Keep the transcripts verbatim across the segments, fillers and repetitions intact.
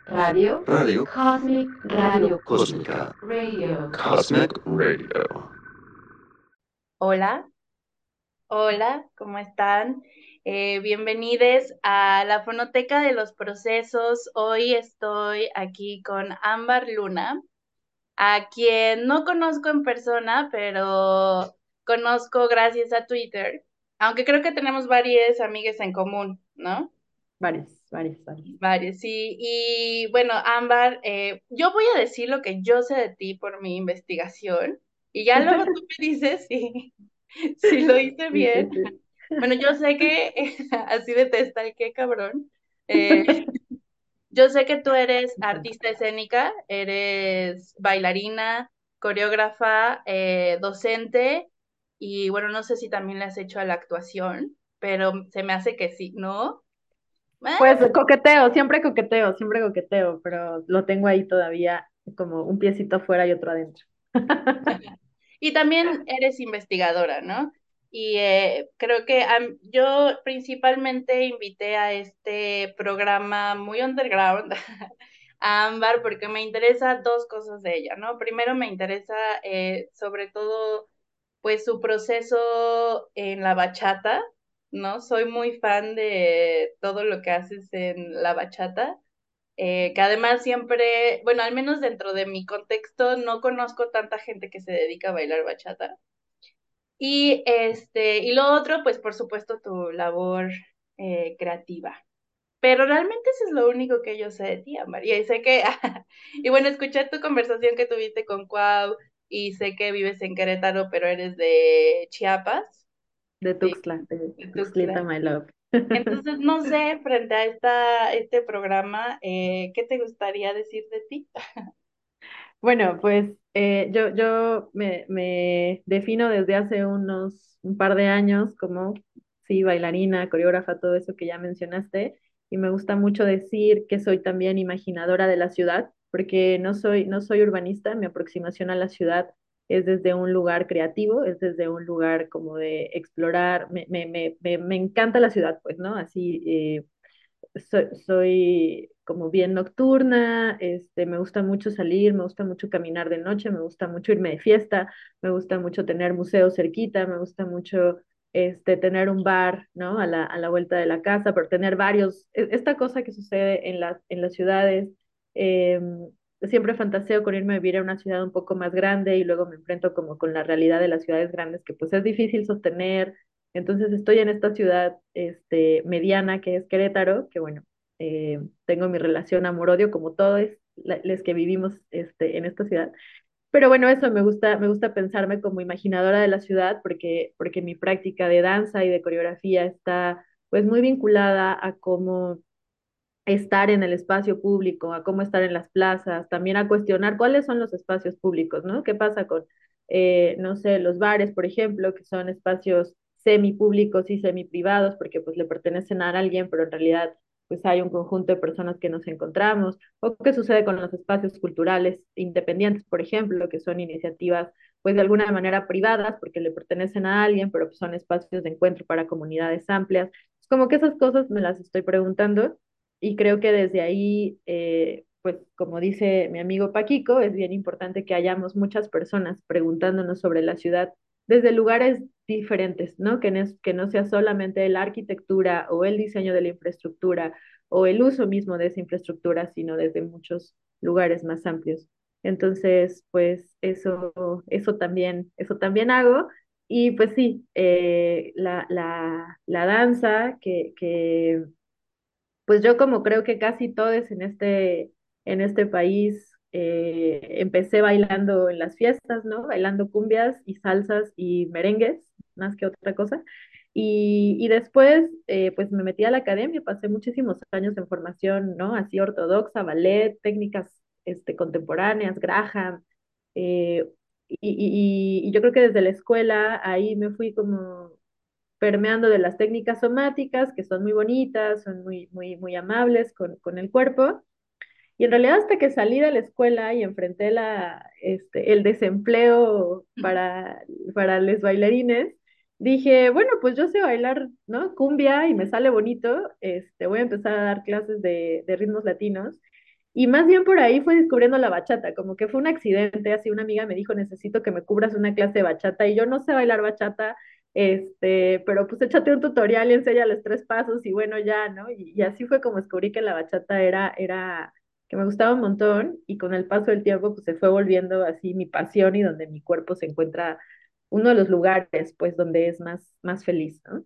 Radio, Radio Cosmic Radio, Cósmica. Radio. Cosmic Radio. Hola, hola, ¿cómo están? Eh, bienvenidos a la Fonoteca de los Procesos. Hoy estoy aquí con Ámbar Luna, a quien no conozco en persona, pero conozco gracias a Twitter, aunque creo que tenemos varias amigas en común, ¿no? Varios, varios, varios. Varios, sí. Y bueno, Ámbar, eh, yo voy a decir lo que yo sé de ti por mi investigación y ya luego tú me dices si, si lo hice Sí, sí, bien. sí. Bueno, yo sé que, así de testa, qué cabrón. Eh, yo sé que tú eres artista escénica, eres bailarina, coreógrafa, eh, docente y bueno, no sé si también le has hecho a la actuación, pero se me hace que sí, ¿no? Ah, Pues coqueteo, siempre coqueteo, siempre coqueteo, pero lo tengo ahí todavía como un piecito afuera y otro adentro. Y también eres investigadora, ¿no? Y eh, creo que am, yo principalmente invité a este programa muy underground a Ámbar porque me interesa dos cosas de ella, ¿no? Primero me interesa eh, sobre todo pues su proceso en la bachata, ¿no? Soy muy fan de todo lo que haces en la bachata, eh, que además siempre, bueno, al menos dentro de mi contexto, no conozco tanta gente que se dedica a bailar bachata. Y este, y lo otro, pues por supuesto, tu labor eh, creativa. Pero realmente eso es lo único que yo sé de ti, María. Y sé que, y bueno, escuché tu conversación que tuviste con Cuau y sé que vives en Querétaro, pero eres de Chiapas, De sí, Tuxtla, de de Tuxtlita, Tuxtla. my love. Entonces, no sé, frente a esta, este programa, eh, ¿qué te gustaría decir de ti? Bueno, pues eh, yo, yo me, me defino desde hace unos un par de años como, sí, bailarina, coreógrafa, todo eso que ya mencionaste, y me gusta mucho decir que soy también imaginadora de la ciudad, porque no soy, no soy urbanista, mi aproximación a la ciudad es desde un lugar creativo, es desde un lugar como de explorar, me, me, me, me, me encanta la ciudad, pues, ¿no? Así, eh, soy, soy como bien nocturna, este, me gusta mucho salir, me gusta mucho caminar de noche, me gusta mucho irme de fiesta, me gusta mucho tener museos cerquita, me gusta mucho este, tener un bar, ¿no? A la, a la vuelta de la casa, pero tener varios, e- esta cosa que sucede en las, en las ciudades, eh, siempre fantaseo con irme a vivir a una ciudad un poco más grande y luego me enfrento como con la realidad de las ciudades grandes que pues es difícil sostener. Entonces estoy en esta ciudad este, mediana que es Querétaro, que bueno, eh, tengo mi relación amor-odio como todos la- los que vivimos este, en esta ciudad. Pero bueno, eso me gusta, me gusta pensarme como imaginadora de la ciudad porque, porque mi práctica de danza y de coreografía está pues muy vinculada a cómo estar en el espacio público, a cómo estar en las plazas, también a cuestionar cuáles son los espacios públicos, ¿no? ¿Qué pasa con, eh, no sé, los bares, por ejemplo, que son espacios semipúblicos y semiprivados, porque pues le pertenecen a alguien, pero en realidad pues hay un conjunto de personas que nos encontramos, o qué sucede con los espacios culturales independientes, por ejemplo, que son iniciativas pues de alguna manera privadas, porque le pertenecen a alguien, pero pues, son espacios de encuentro para comunidades amplias. Es como que esas cosas me las estoy preguntando y creo que desde ahí, eh, pues como dice mi amigo Paquico, es bien importante que hayamos muchas personas preguntándonos sobre la ciudad desde lugares diferentes, ¿no? Que no, es- que no sea solamente la arquitectura o el diseño de la infraestructura o el uso mismo de esa infraestructura, sino desde muchos lugares más amplios. Entonces, pues eso, eso también, eso también hago. Y pues sí, eh, la, la, la danza que, que pues yo como creo que casi todos en este, en este país eh, empecé bailando en las fiestas, ¿no? Bailando cumbias y salsas y merengues, más que otra cosa. Y, y después, eh, pues me metí a la academia, pasé muchísimos años en formación, ¿no? Así ortodoxa, ballet, técnicas este, contemporáneas, Graham. eh, y, y, y yo creo que desde la escuela ahí me fui como permeando de las técnicas somáticas, que son muy bonitas, son muy, muy, muy amables con, con el cuerpo. Y en realidad hasta que salí de la escuela y enfrenté la, este, el desempleo para, para los bailarines, dije, bueno, pues yo sé bailar, ¿no? Cumbia y me sale bonito, este, voy a empezar a dar clases de, de ritmos latinos. Y más bien por ahí fue descubriendo la bachata, como que fue un accidente, así una amiga me dijo, necesito que me cubras una clase de bachata, y yo no sé bailar bachata, este, pero pues échate un tutorial y enseña los tres pasos, y bueno, ya, ¿no? Y, y así fue como descubrí que la bachata era, era, que me gustaba un montón, y con el paso del tiempo, pues se fue volviendo así mi pasión y donde mi cuerpo se encuentra uno de los lugares, pues, donde es más, más feliz, ¿no?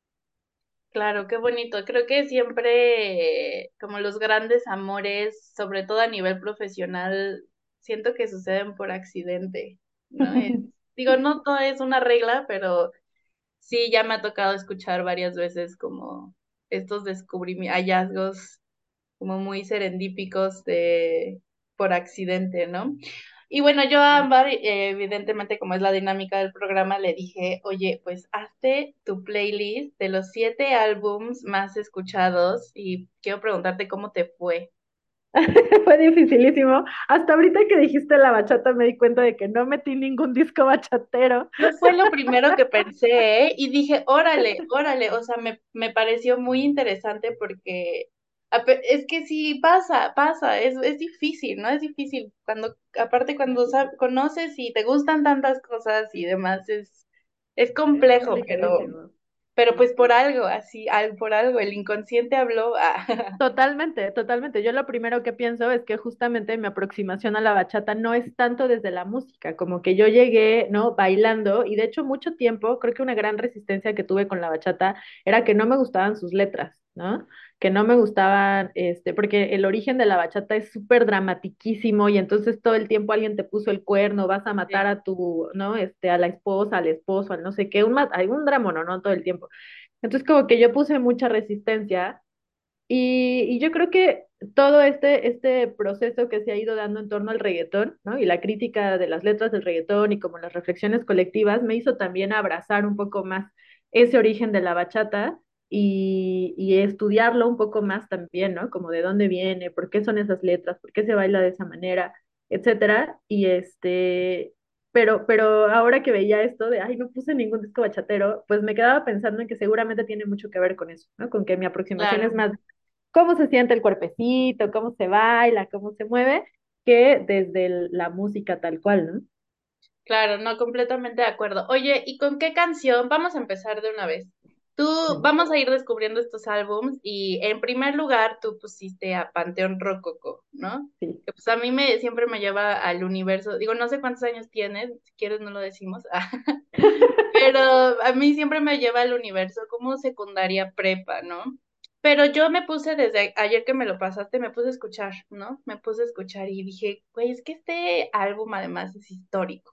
Claro, qué bonito. Creo que siempre, eh, como los grandes amores, sobre todo a nivel profesional, siento que suceden por accidente, ¿no? Eh, digo, no todo es una regla, pero sí, ya me ha tocado escuchar varias veces como estos descubrimientos, hallazgos como muy serendípicos de por accidente, ¿no? Y bueno, yo a Ámbar, eh, evidentemente, como es la dinámica del programa, le dije, oye, pues hazte tu playlist de los siete álbums más escuchados y quiero preguntarte cómo te fue. Fue dificilísimo. Hasta ahorita que dijiste la bachata me di cuenta de que no metí ningún disco bachatero. Yo fue lo primero que pensé, ¿eh? Y dije, órale, órale, o sea, me, me pareció muy interesante porque ape- es que sí pasa, pasa, es, es difícil, ¿no? Es difícil cuando, aparte cuando sab- conoces y te gustan tantas cosas y demás, es, es Es complejo, pero, complicadísimo. pero pues por algo, así, al, por algo, el inconsciente habló. ah. Totalmente, totalmente. Yo lo primero que pienso es que justamente mi aproximación a la bachata no es tanto desde la música, como que yo llegué, ¿no? Bailando y de hecho mucho tiempo, creo que una gran resistencia que tuve con la bachata era que no me gustaban sus letras, ¿no? Que no me gustaban, este, porque el origen de la bachata es súper dramatiquísimo y entonces todo el tiempo alguien te puso el cuerno, vas a matar Sí, a tu, ¿no? Este, a la esposa, al esposo, al no sé qué, un, ma- hay un drama, ¿no? ¿no? Todo el tiempo. Entonces como que yo puse mucha resistencia y, y yo creo que todo este, este proceso que se ha ido dando en torno al reggaetón, ¿no? Y la crítica de las letras del reggaetón y como las reflexiones colectivas me hizo también abrazar un poco más ese origen de la bachata y, y estudiarlo un poco más también, ¿no? Como de dónde viene, por qué son esas letras, por qué se baila de esa manera, etcétera. Y este, pero, pero ahora que veía esto de, ay, no puse ningún disco bachatero, pues me quedaba pensando en que seguramente tiene mucho que ver con eso, ¿no? Con que mi aproximación es claro. más cómo se siente el cuerpecito, cómo se baila, cómo se mueve, que desde el- la música tal cual, ¿no? Claro, no, completamente de acuerdo. Oye, ¿y con qué canción? Vamos a empezar de una vez. Tú, Sí, vamos a ir descubriendo estos álbums y en primer lugar tú pusiste a Panteón Rococó, ¿no? sí. Que pues a mí me siempre me lleva al universo. Digo, no sé cuántos años tienes, si quieres no lo decimos, pero a mí siempre me lleva al universo como secundaria prepa, ¿no? Pero yo me puse desde ayer que me lo pasaste, me puse a escuchar, ¿no? Me puse a escuchar y dije, güey, es que este álbum además es histórico.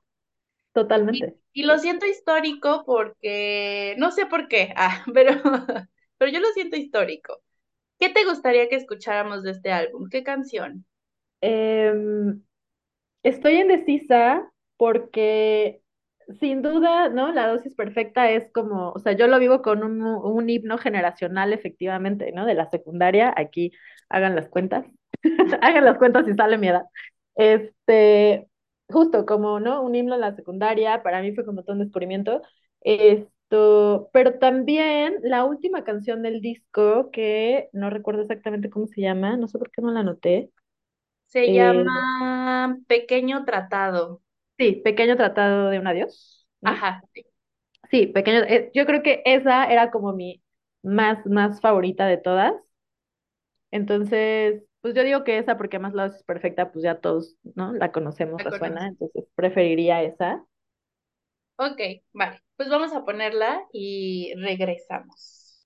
Y, Totalmente. y lo siento histórico porque, no sé por qué, ah, pero, pero yo lo siento histórico. ¿Qué te gustaría que escucháramos de este álbum? ¿Qué canción? Em, Estoy indecisa porque sin duda, ¿no? La dosis perfecta es como, o sea, yo lo vivo con un, un himno generacional efectivamente, ¿no? De la secundaria, aquí hagan las cuentas, hagan las cuentas si sale mi edad. Este, justo como, ¿no? Un himno en la secundaria, para mí fue como todo un descubrimiento. Esto, pero también la última canción del disco, que no recuerdo exactamente cómo se llama, no sé por qué no la anoté. Se eh, llama Pequeño Tratado. Sí, Pequeño Tratado de un Adiós, ¿no? Ajá, sí, Sí, Pequeño, eh, yo creo que esa era como mi más, más favorita de todas. Entonces, pues yo digo que esa porque más la es perfecta, pues ya todos, ¿no? La conocemos, la resuena, conozco. entonces preferiría esa. Ok, vale, pues vamos a ponerla y regresamos.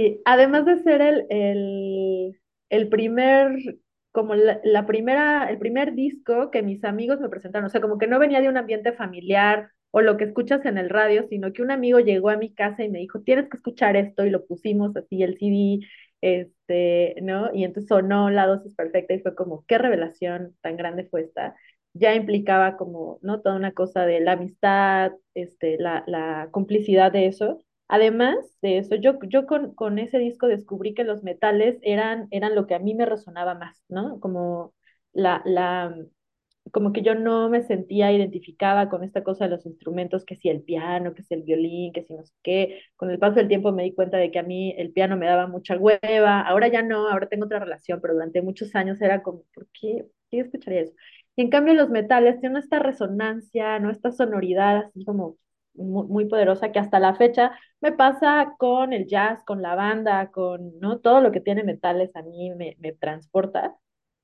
Sí, además de ser el, el, el primer, como la, la primera, el primer disco que mis amigos me presentaron, o sea, como que no venía de un ambiente familiar o lo que escuchas en el radio, sino que un amigo llegó a mi casa y me dijo, tienes que escuchar esto, y lo pusimos así, el C D, este, ¿no? Y entonces sonó la dosis perfecta y fue como, qué revelación tan grande fue esta. Ya implicaba como, ¿no? Toda una cosa de la amistad, este, la, la complicidad de eso. Además de eso, yo, yo con, con ese disco descubrí que los metales eran, eran lo que a mí me resonaba más, ¿no? Como la, la, como que yo no me sentía identificada con esta cosa de los instrumentos, que si el piano, que si el violín, que si no sé qué. Con el paso del tiempo me di cuenta de que a mí el piano me daba mucha hueva, ahora ya no, ahora tengo otra relación, pero durante muchos años era como, ¿por qué? ¿Qué escucharía eso? Y en cambio los metales tienen esta resonancia, ¿no? Esta sonoridad así como muy, muy poderosa que hasta la fecha me pasa con el jazz, con la banda, con, ¿no? Todo lo que tiene metales a mí me, me transporta.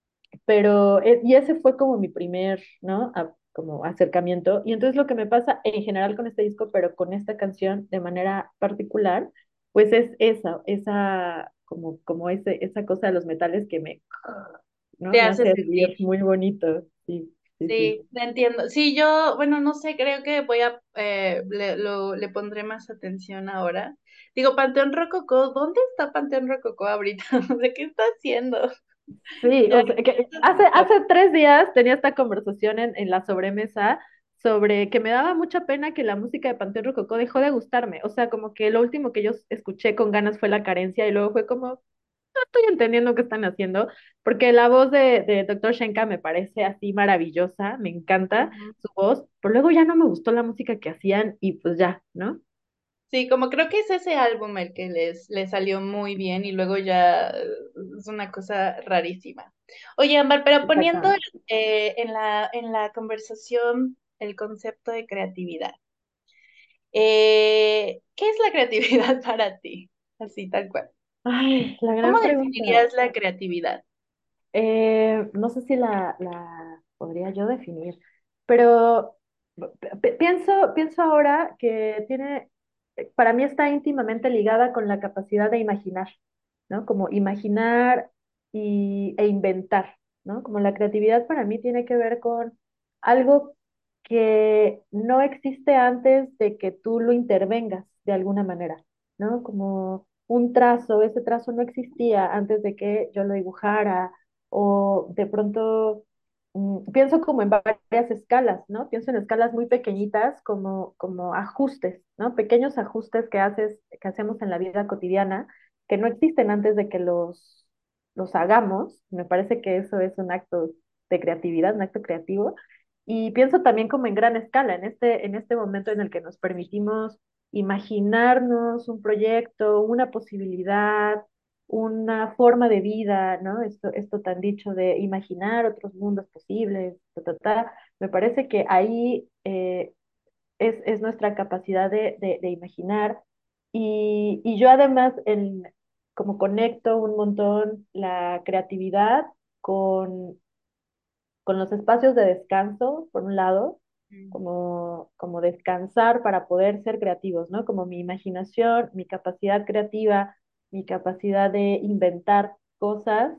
Pero, eh, y ese fue como mi primer, ¿no? A- como acercamiento. Y entonces lo que me pasa en general con este disco, pero con esta canción de manera particular, pues es esa, esa, como, como ese, esa cosa de los metales que me, ¿no? Te Me hace hace sentir. vivir muy bonito. Sí, sí, sí. Sí, te entiendo. Sí, yo, bueno, no sé, creo que voy a, eh, le, lo, le pondré más atención ahora. Digo, Panteón Rococó, ¿dónde está Panteón Rococó ahorita? ¿De qué está haciendo? Sí, Ya, o sea, que hace, hace tres días tenía esta conversación en, en la sobremesa sobre que me daba mucha pena que la música de Panteón Rococó dejó de gustarme. O sea, como que lo último que yo escuché con ganas fue La Carencia y luego fue como, no estoy entendiendo qué están haciendo, porque la voz de, de doctor Shenka me parece así maravillosa, me encanta Ujú. su voz, pero luego ya no me gustó la música que hacían y pues ya, ¿no? Sí, como creo que es ese álbum el que les, les salió muy bien y luego ya eh, es una cosa rarísima. Oye, Ámbar, pero poniendo Exactamente. eh, en la, en la conversación el concepto de creatividad, eh, ¿qué es la creatividad para ti? Así, tal cual. Ay, la ¿Cómo gran pregunta. definirías la creatividad? Eh, no sé si la, la podría yo definir, pero pi- pienso, pienso ahora que tiene, para mí está íntimamente ligada con la capacidad de imaginar, ¿no? Como imaginar y, e inventar, ¿no? Como la creatividad para mí tiene que ver con algo que no existe antes de que tú lo intervengas de alguna manera, ¿no? Como un trazo, ese trazo no existía antes de que yo lo dibujara o de pronto mm, pienso como en varias escalas, ¿no? Pienso en escalas muy pequeñitas como, como ajustes, ¿no? Pequeños ajustes que haces, que hacemos en la vida cotidiana, que no existen antes de que los, los hagamos. Me parece que eso es un acto de creatividad, un acto creativo. Y pienso también como en gran escala, en este, en este momento en el que nos permitimos imaginarnos un proyecto, una posibilidad, una forma de vida, ¿no? Esto, esto tan dicho de imaginar otros mundos posibles, ta, ta, ta. Me parece que ahí eh, es, es nuestra capacidad de, de, de imaginar. Y, y yo además, en, como conecto un montón la creatividad con con los espacios de descanso, por un lado, Mm. como, como descansar para poder ser creativos, ¿no? Como mi imaginación, mi capacidad creativa, mi capacidad de inventar cosas,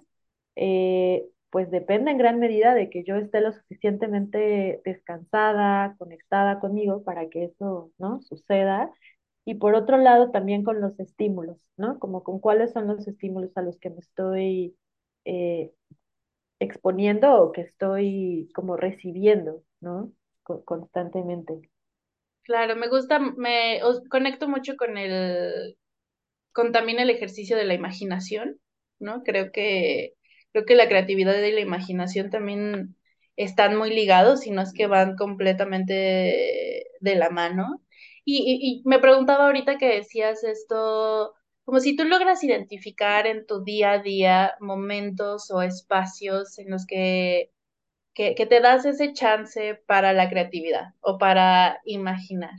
eh, pues depende en gran medida de que yo esté lo suficientemente descansada, conectada conmigo para que eso, ¿no? Suceda. Y por otro lado, también con los estímulos, ¿no? Como con cuáles son los estímulos a los que me estoy eh, exponiendo o que estoy como recibiendo, ¿no? Co- constantemente. Claro, me gusta, me os- conecto mucho con el, con también el ejercicio de la imaginación, ¿no? Creo que, creo que la creatividad y la imaginación también están muy ligados, y no es que van completamente de, de la mano. Y, y, y me preguntaba ahorita que decías esto, como si tú logras identificar en tu día a día momentos o espacios en los que, que, que te das ese chance para la creatividad o para imaginar.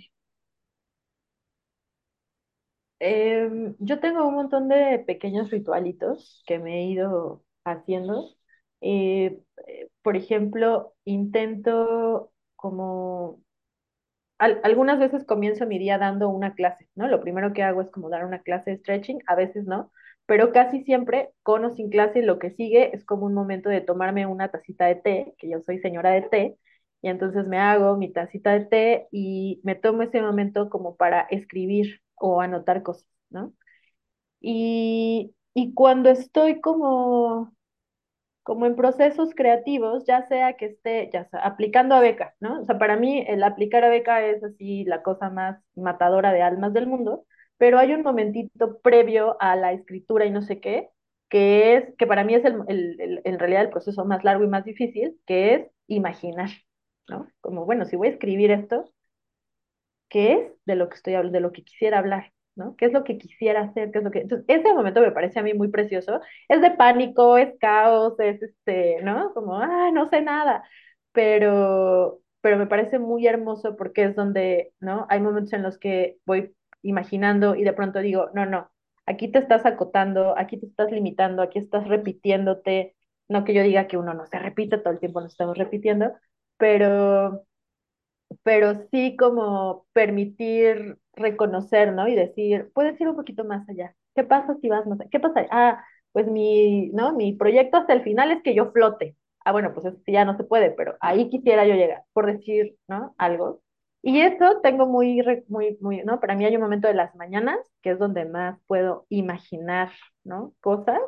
Em, yo tengo un montón de pequeños ritualitos que me he ido haciendo. Eh, eh, por ejemplo, intento como al- algunas veces comienzo mi día dando una clase, ¿no? Lo primero que hago es como dar una clase de stretching, a veces no, pero casi siempre, con o sin clase, lo que sigue es como un momento de tomarme una tacita de té, que yo soy señora de té, y entonces me hago mi tacita de té y me tomo ese momento como para escribir o anotar cosas, ¿no? Y, y cuando estoy como como en procesos creativos, ya sea que esté, ya sea, aplicando a beca, ¿no? O sea, para mí el aplicar a beca es así la cosa más matadora de almas del mundo, pero hay un momentito previo a la escritura y no sé qué, que es, que para mí es el, el, el- en realidad el proceso más largo y más difícil, que es imaginar, ¿no? Como, bueno, si voy a escribir esto, qué es de lo que estoy hablando, de lo que quisiera hablar, ¿no? ¿Qué es lo que quisiera hacer? ¿Qué es lo que... Entonces, ese momento me parece a mí muy precioso. Es de pánico, es caos, es este, ¿no? Como, ah, no sé nada. Pero, pero me parece muy hermoso porque es donde, ¿no? Hay momentos en los que voy imaginando y de pronto digo, no, no, aquí te estás acotando, aquí te estás limitando, aquí estás repitiéndote. No que yo diga que uno no se repite, todo el tiempo nos estamos repitiendo, pero pero sí como permitir reconocer, ¿no? Y decir, puedes ir un poquito más allá. ¿Qué pasa si vas más allá? ¿Qué pasa? Ah, pues mi, ¿no? Mi proyecto hasta el final es que yo flote. Ah, bueno, pues eso sí ya no se puede, pero ahí quisiera yo llegar, por decir, ¿no? Algo. Y eso tengo muy, re- muy, muy, ¿no? Para mí hay un momento de las mañanas que es donde más puedo imaginar, ¿no? Cosas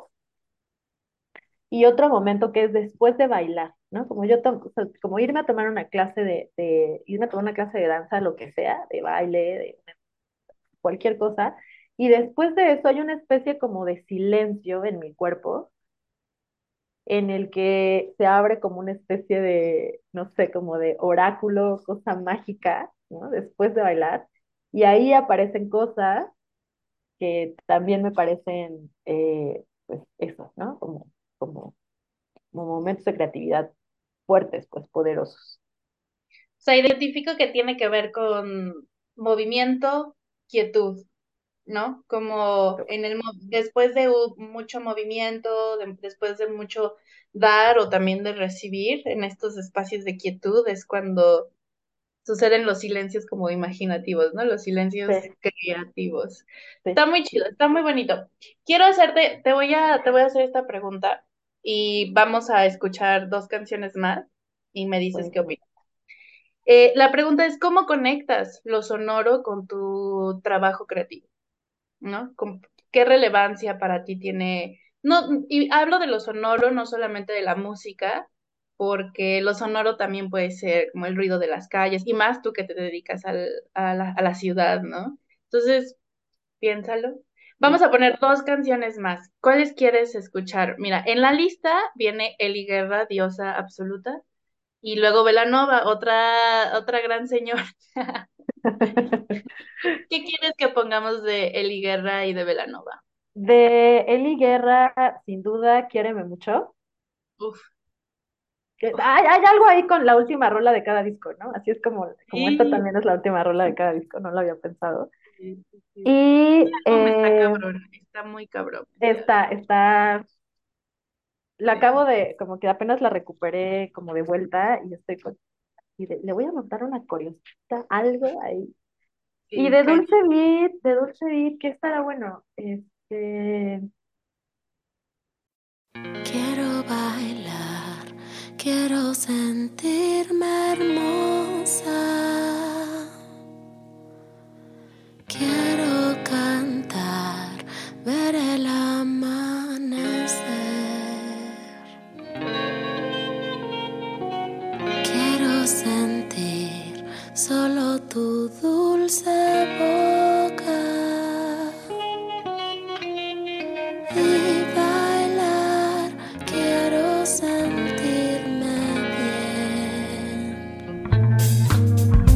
y otro momento que es después de bailar, ¿no? Como yo, to- o sea, como irme a tomar una clase de, de, irme a tomar una clase de danza, lo que sea, de baile, de cualquier cosa, y después de eso hay una especie como de silencio en mi cuerpo, en el que se abre como una especie de, no sé, como de oráculo, cosa mágica, ¿no? Después de bailar, y ahí aparecen cosas que también me parecen, eh, pues eso, ¿no? Como, como, como momentos de creatividad fuertes, pues poderosos. O sea, identifico que tiene que ver con movimiento, quietud, ¿no? Como en el mo- después de u- mucho movimiento, de- después de mucho dar o también de recibir en estos espacios de quietud es cuando suceden los silencios como imaginativos, ¿no? Los silencios Sí, creativos. sí, Está muy chido, está muy bonito. Quiero hacerte, te voy a, te voy a hacer esta pregunta y vamos a escuchar dos canciones más y me dices qué buenísimo. opinas. Eh, la pregunta es, ¿cómo conectas lo sonoro con tu trabajo creativo? ¿No? ¿Con- ¿Qué relevancia para ti tiene? No, y hablo de lo sonoro, no solamente de la música, porque lo sonoro también puede ser como el ruido de las calles, y más tú que te dedicas al- a la, a la ciudad, ¿no? Entonces, piénsalo. Vamos Sí. a poner dos canciones más. ¿Cuáles quieres escuchar? Mira, en la lista viene Eli Guerra, Diosa Absoluta, y luego Belanova, otra, otra gran señora. ¿Qué quieres que pongamos de Eli Guerra y de Belanova? De Eli Guerra, sin duda, Quiéreme mucho. Uf, Que- uf, Hay, hay algo ahí con la última rola de cada disco, ¿no? Así es como, como esta sí, también es la última rola de cada disco, no lo había pensado. sí, sí, sí. Y No, me está eh, cabrón, está muy cabrón ese álbum. esta, esta, la Sí, acabo de, como que apenas la recuperé como de vuelta y estoy con, y de- le voy a montar una coriosita, algo ahí. Y sí, de cañón. Dulce Beat, de Dulce Beat, ¿qué estará bueno? Este, Quiero bailar, quiero sentirme hermosa. Quiero cantar, ver el amanecer. Quiero sentir solo tu dulce boca y bailar. Quiero sentirme bien.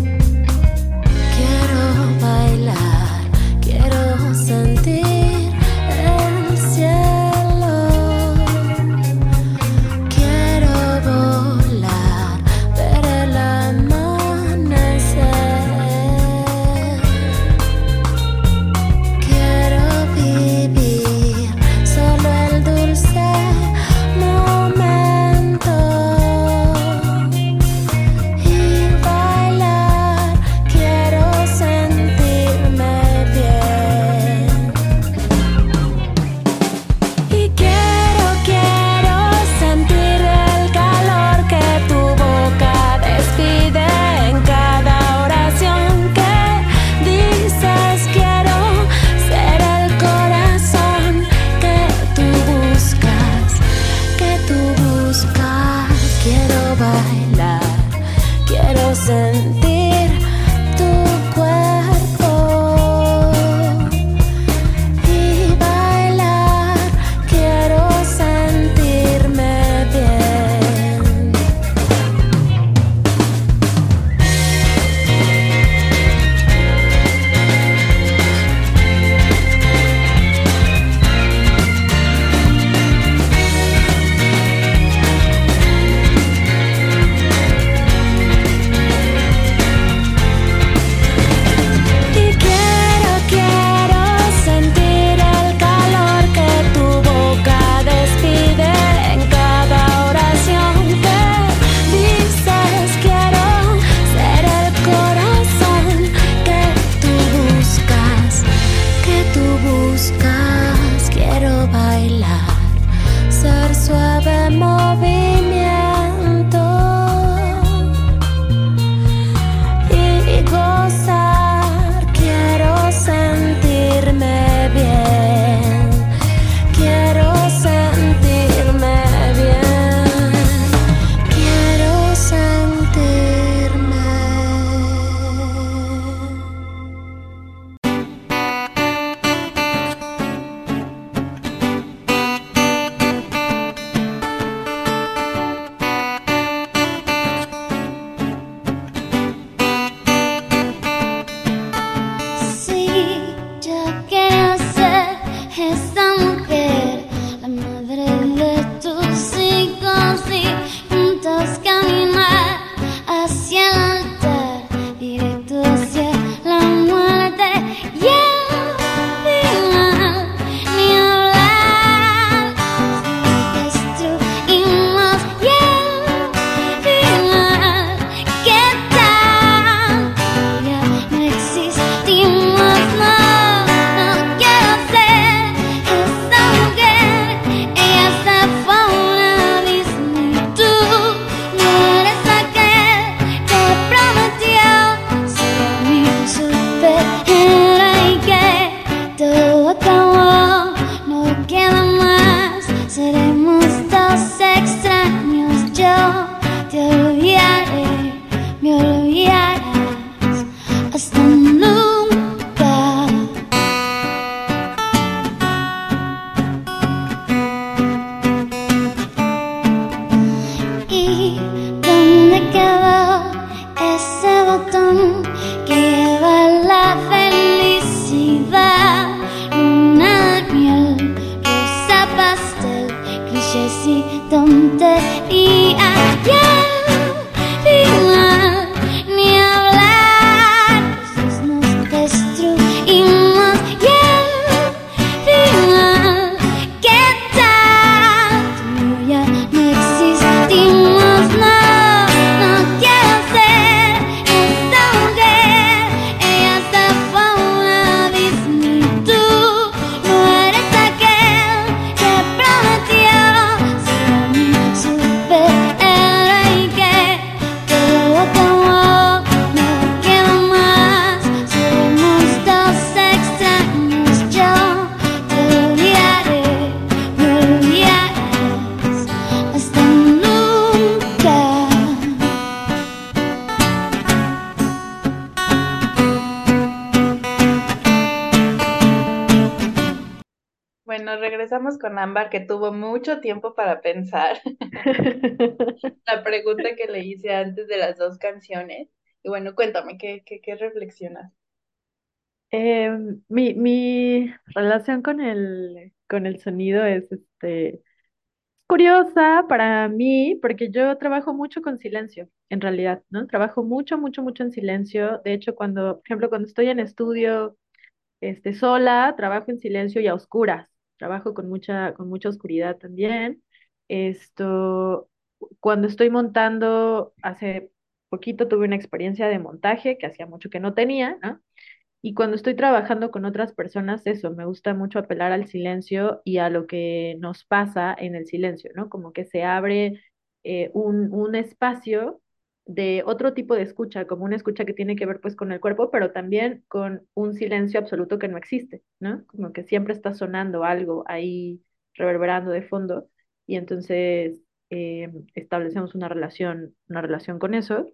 Bueno, regresamos con Ámbar, que tuvo mucho tiempo para pensar la pregunta que le hice antes de las dos canciones. Y bueno, cuéntame, ¿qué, qué, qué reflexionas? Eh, mi, mi relación con el, con el sonido es este, curiosa para mí porque yo trabajo mucho con silencio, en realidad, ¿no? Trabajo mucho, mucho, mucho en silencio. De hecho, cuando, por ejemplo, cuando estoy en estudio, este, sola, trabajo en silencio y a oscuras. Trabajo con mucha, con mucha oscuridad también. Esto, cuando estoy montando, hace poquito tuve una experiencia de montaje que hacía mucho que no tenía, ¿no? Y cuando estoy trabajando con otras personas, eso, me gusta mucho apelar al silencio y a lo que nos pasa en el silencio, ¿no? Como que se abre eh, un, un espacio de otro tipo de escucha, como una escucha que tiene que ver pues con el cuerpo, pero también con un silencio absoluto que no existe, ¿no? Como que siempre está sonando algo ahí reverberando de fondo y entonces eh, establecemos una relación, una relación con eso.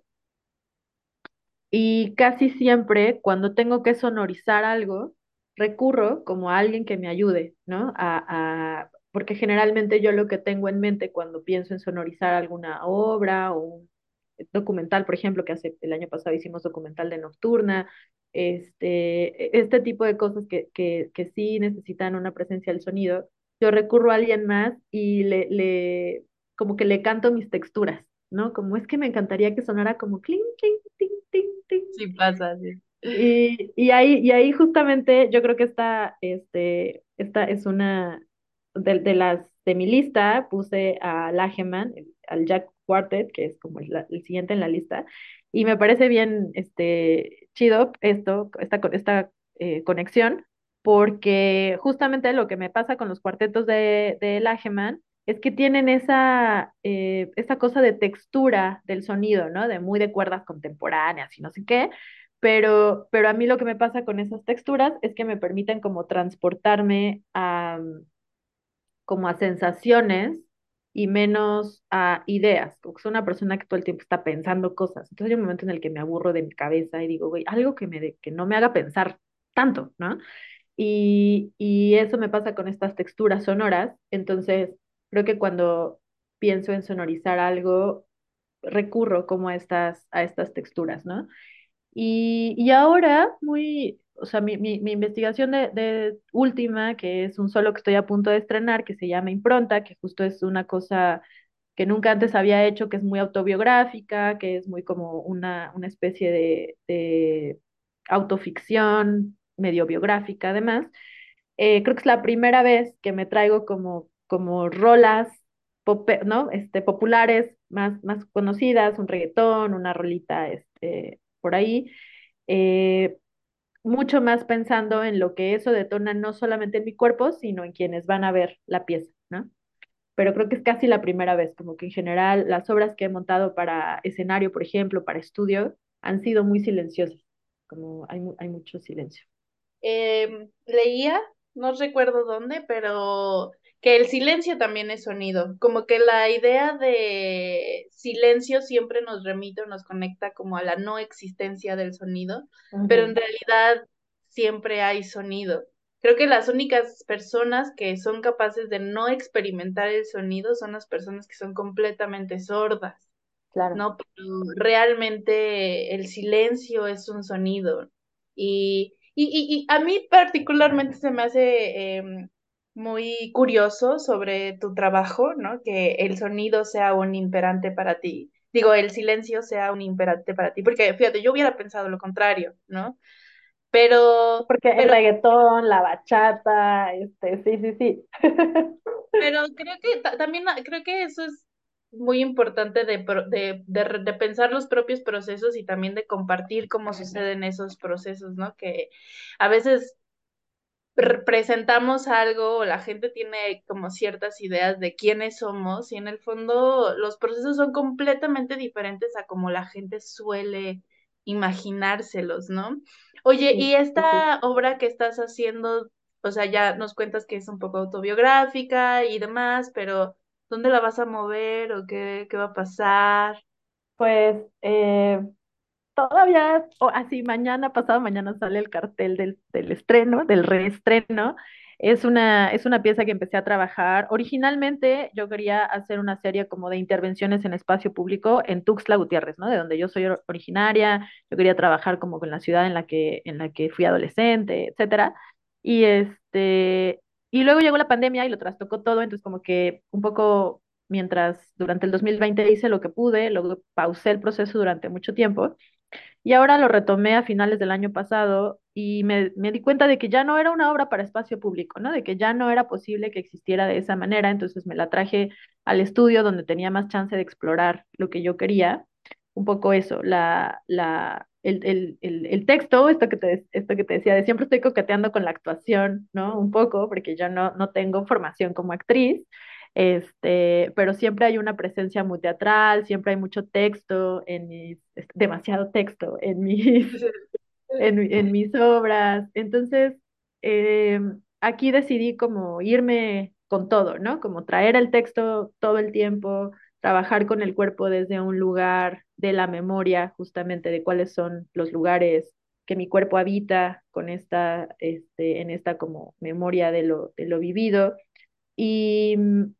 Y casi siempre cuando tengo que sonorizar algo, recurro como a alguien que me ayude, ¿no? A, a- porque generalmente yo lo que tengo en mente cuando pienso en sonorizar alguna obra o un documental, por ejemplo, que hace el año pasado hicimos documental de Nocturna, este, este tipo de cosas que, que, que sí necesitan una presencia del sonido, yo recurro a alguien más y le, le, como que le canto mis texturas, ¿no? Como es que me encantaría que sonara como clink, clink, ting, ting, ting. Sí pasa, sí. Y, y ahí, y ahí justamente yo creo que esta, este, esta es una de, de las de mi lista, puse a Lageman, el- al Jack Quartet, que es como el, la- el siguiente en la lista, y me parece bien este, chido esto, esta, co- esta eh, conexión, porque justamente lo que me pasa con los cuartetos de, de Lageman es que tienen esa, eh, esa cosa de textura del sonido, ¿no? De muy de cuerdas contemporáneas y no sé qué, pero, pero a mí lo que me pasa con esas texturas es que me permiten como transportarme a, como a sensaciones y menos a ideas. Como que soy una persona que todo el tiempo está pensando cosas. Entonces hay un momento en el que me aburro de mi cabeza y digo, güey, algo que me de- que no me haga pensar tanto, ¿no? Y, y eso me pasa con estas texturas sonoras. Entonces, creo que cuando pienso en sonorizar algo, recurro como a estas, a estas texturas, ¿no? Y, y ahora, muy, o sea, mi, mi, mi investigación de, de última, que es un solo que estoy a punto de estrenar, que se llama Impronta, que justo es una cosa que nunca antes había hecho, que es muy autobiográfica, que es muy como una, una especie de, de autoficción, medio biográfica además. Eh, creo que es la primera vez que me traigo como, como rolas pope- ¿no? Este, populares más, más conocidas, un reggaetón, una rolita este, por ahí, eh, mucho más pensando en lo que eso detona no solamente en mi cuerpo, sino en quienes van a ver la pieza, ¿no? Pero creo que es casi la primera vez, como que en general las obras que he montado para escenario, por ejemplo, para estudio, han sido muy silenciosas, como hay, mu- hay mucho silencio. Eh, leía, no recuerdo dónde, pero que el silencio también es sonido, como que la idea de silencio siempre nos remite o nos conecta como a la no existencia del sonido, pero en Ujú. realidad siempre hay sonido. Creo que las únicas personas que son capaces de no experimentar el sonido son las personas que son completamente sordas, Claro. ¿no? Pero realmente el silencio es un sonido. Y, y, y, y a mí particularmente se me hace eh, muy curioso sobre tu trabajo, ¿no? Que el sonido sea un imperante para ti. Digo, el silencio sea un imperante para ti, porque fíjate, yo hubiera pensado lo contrario, ¿no? Pero, Porque el pero reggaetón, la bachata, este, sí, sí, sí. Pero creo que ta- también ah, creo que eso es muy importante de, pro- de, de, re- de pensar los propios procesos y también de compartir cómo suceden esos procesos, ¿no? Que a veces pre- presentamos algo o la gente tiene como ciertas ideas de quiénes somos y en el fondo los procesos son completamente diferentes a como la gente suele imaginárselos, ¿no? Oye, Sí, y sí, sí. esta obra que estás haciendo, o sea, ya nos cuentas que es un poco autobiográfica y demás, pero ¿dónde la vas a mover o qué, qué va a pasar? Pues eh, todavía, o así mañana, pasado mañana sale el cartel del, del estreno, del reestreno. Es una, es una pieza que empecé a trabajar. Originalmente yo quería hacer una serie como de intervenciones en espacio público en Tuxtla Gutiérrez, ¿no? De donde yo soy or- originaria. Yo quería trabajar como con la ciudad en la que, en la que fui adolescente, etcétera. Y este, y luego llegó la pandemia y lo trastocó todo, entonces como que un poco mientras durante el dos mil veinte hice lo que pude, luego pausé el proceso durante mucho tiempo y ahora lo retomé a finales del año pasado y me, me di cuenta de que ya no era una obra para espacio público, ¿no? De que ya no era posible que existiera de esa manera, entonces me la traje al estudio donde tenía más chance de explorar lo que yo quería. Un poco eso, la, la, el, el, el, el texto, esto que te, esto que te decía, de siempre estoy coqueteando con la actuación, ¿no? Un poco, porque yo no, no tengo formación como actriz, este, pero siempre hay una presencia muy teatral, siempre hay mucho texto en mis, demasiado texto en mis, en, en mis obras. Entonces, eh, aquí decidí como irme con todo, ¿no? Como traer el texto todo el tiempo, trabajar con el cuerpo desde un lugar de la memoria, justamente de cuáles son los lugares que mi cuerpo habita con esta, este, en esta como memoria de lo, de lo vivido. Y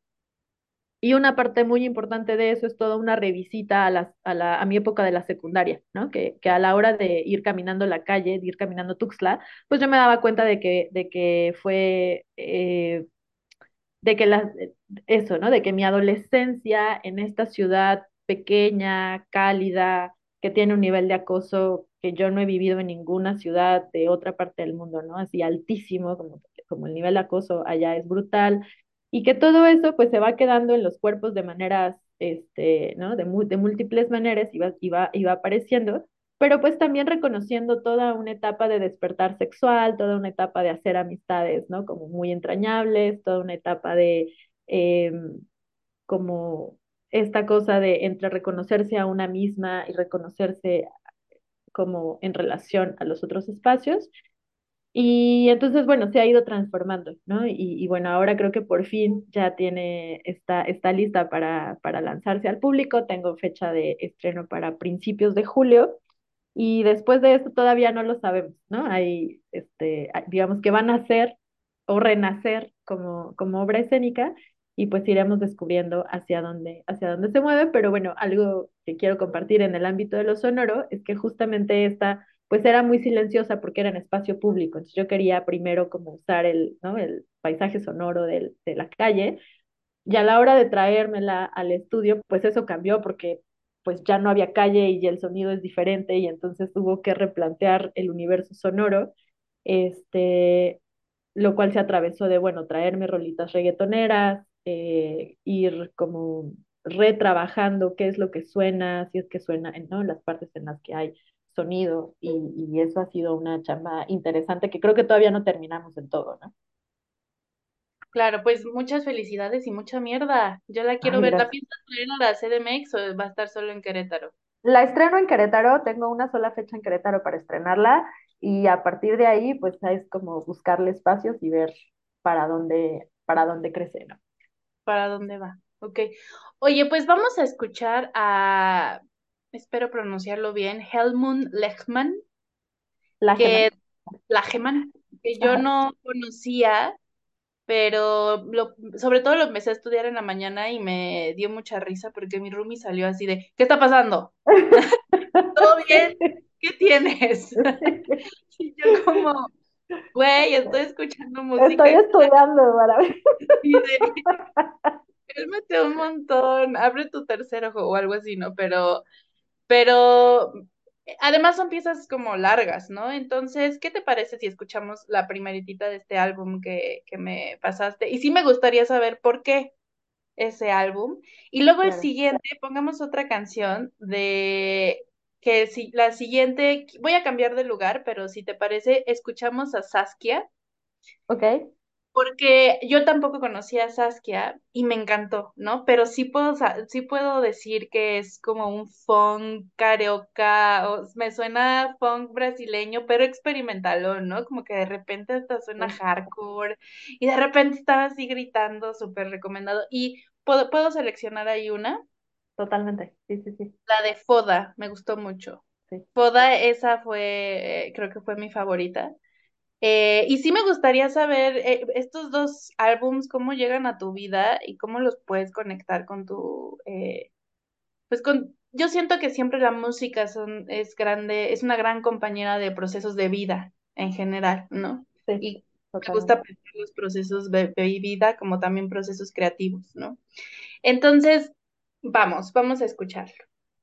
y una parte muy importante de eso es toda una revisita a, las, a, la, a mi época de la secundaria, ¿no? Que, que a la hora de ir caminando la calle, de ir caminando Tuxtla, pues yo me daba cuenta de que, de que fue eh, de que la, eso, ¿no? De que mi adolescencia en esta ciudad pequeña, cálida, que tiene un nivel de acoso que yo no he vivido en ninguna ciudad de otra parte del mundo, ¿no? Así altísimo, como, como el nivel de acoso allá es brutal, y que todo eso pues se va quedando en los cuerpos de maneras, este, ¿no? De, mu- de múltiples maneras y va, y va, y va apareciendo, pero pues también reconociendo toda una etapa de despertar sexual, toda una etapa de hacer amistades, ¿no? Como muy entrañables, toda una etapa de eh, como esta cosa de entre reconocerse a una misma y reconocerse como en relación a los otros espacios. Y entonces, bueno, se ha ido transformando, ¿no? Y, y bueno, ahora creo que por fin ya tiene, está, está lista para, para lanzarse al público. Tengo fecha de estreno para principios de julio. Y después de esto todavía no lo sabemos, ¿no? Hay, este, hay- digamos que van a ser o renacer como, como obra escénica y pues iremos descubriendo hacia dónde, hacia dónde se mueve, pero bueno, algo que quiero compartir en el ámbito de lo sonoro es que justamente esta pues era muy silenciosa porque era en espacio público, entonces yo quería primero como usar el, ¿no? El paisaje sonoro del, de la calle y a la hora de traérmela al estudio, pues eso cambió porque pues ya no había calle y el sonido es diferente y entonces tuvo que replantear el universo sonoro, este, lo cual se atravesó de, bueno, traerme rolitas reggaetoneras, eh, ir como retrabajando qué es lo que suena, si es que suena, ¿no? Las partes en las que hay sonido y, y eso ha sido una chamba interesante que creo que todavía no terminamos en todo, ¿no? Claro, pues muchas felicidades y mucha mierda. Yo la quiero Ay, ver. ¿La gracias. piensas traer a la C D M X o va a estar solo en Querétaro? La estreno en Querétaro, tengo una sola fecha en Querétaro para estrenarla y a partir de ahí pues es como buscarle espacios y ver para dónde, para dónde crece, ¿no? ¿Para dónde va? Ok. Oye, pues vamos a escuchar a, espero pronunciarlo bien, Helmut Lechmann, La Geman. que Lachmann, que yo Ajá. no conocía, pero lo, sobre todo lo empecé a estudiar en la mañana y me dio mucha risa porque mi roomie salió así de, ¿qué está pasando? ¿Todo bien? ¿Qué tienes? Y yo como, güey, estoy escuchando Estoy música estudiando para ver. y de, cálmate un montón, abre tu tercer ojo o algo así, ¿no? Pero, pero además son piezas como largas, ¿no? Entonces, ¿qué te parece si escuchamos la primeritita de este álbum que, que me pasaste? Y sí me gustaría saber por qué ese álbum. Y luego el Claro. siguiente, pongamos otra canción de que si la siguiente, voy a cambiar de lugar, pero si te parece, escuchamos a Saskia, Ok, porque yo tampoco conocía a Saskia y me encantó, ¿no? Pero sí puedo, sa- sí puedo decir que es como un funk carioca, o me suena funk brasileño, pero experimentalón, ¿no? Como que de repente hasta suena sí, hardcore y de repente estaba así gritando, súper recomendado. Y puedo, puedo seleccionar ahí una, totalmente. Sí, sí, sí, la de Foda, me gustó mucho. sí. Foda, esa fue, eh, creo que fue mi favorita. Eh, y sí me gustaría saber eh, estos dos álbums, cómo llegan a tu vida y cómo los puedes conectar con tu, eh, pues con, yo siento que siempre la música son, es grande, es una gran compañera de procesos de vida en general, ¿no? Sí, Y me totalmente. gusta pensar los procesos de, de vida como también procesos creativos, ¿no? Entonces, vamos, vamos a escucharlo.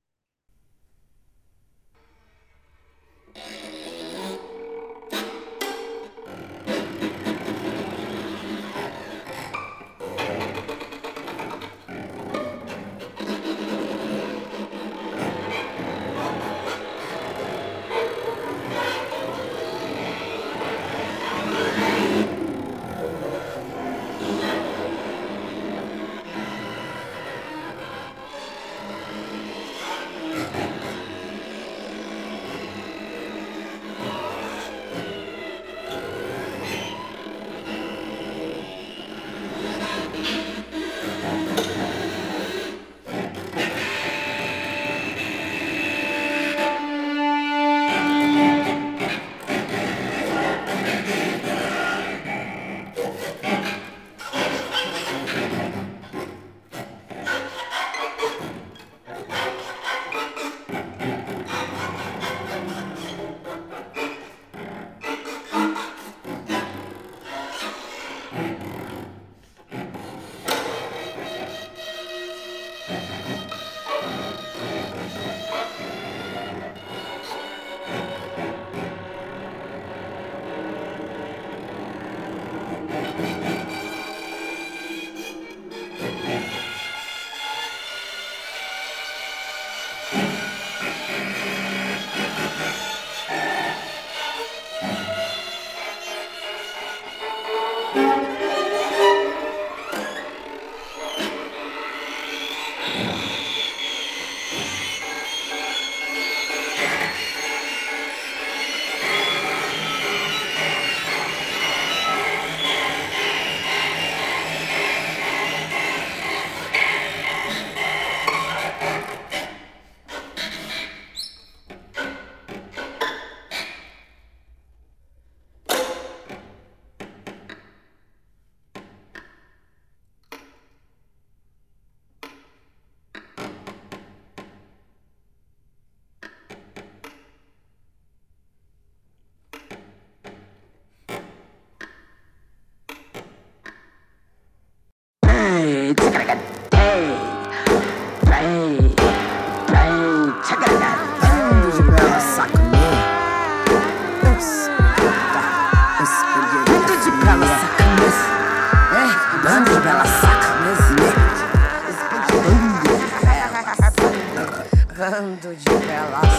Bando de belas.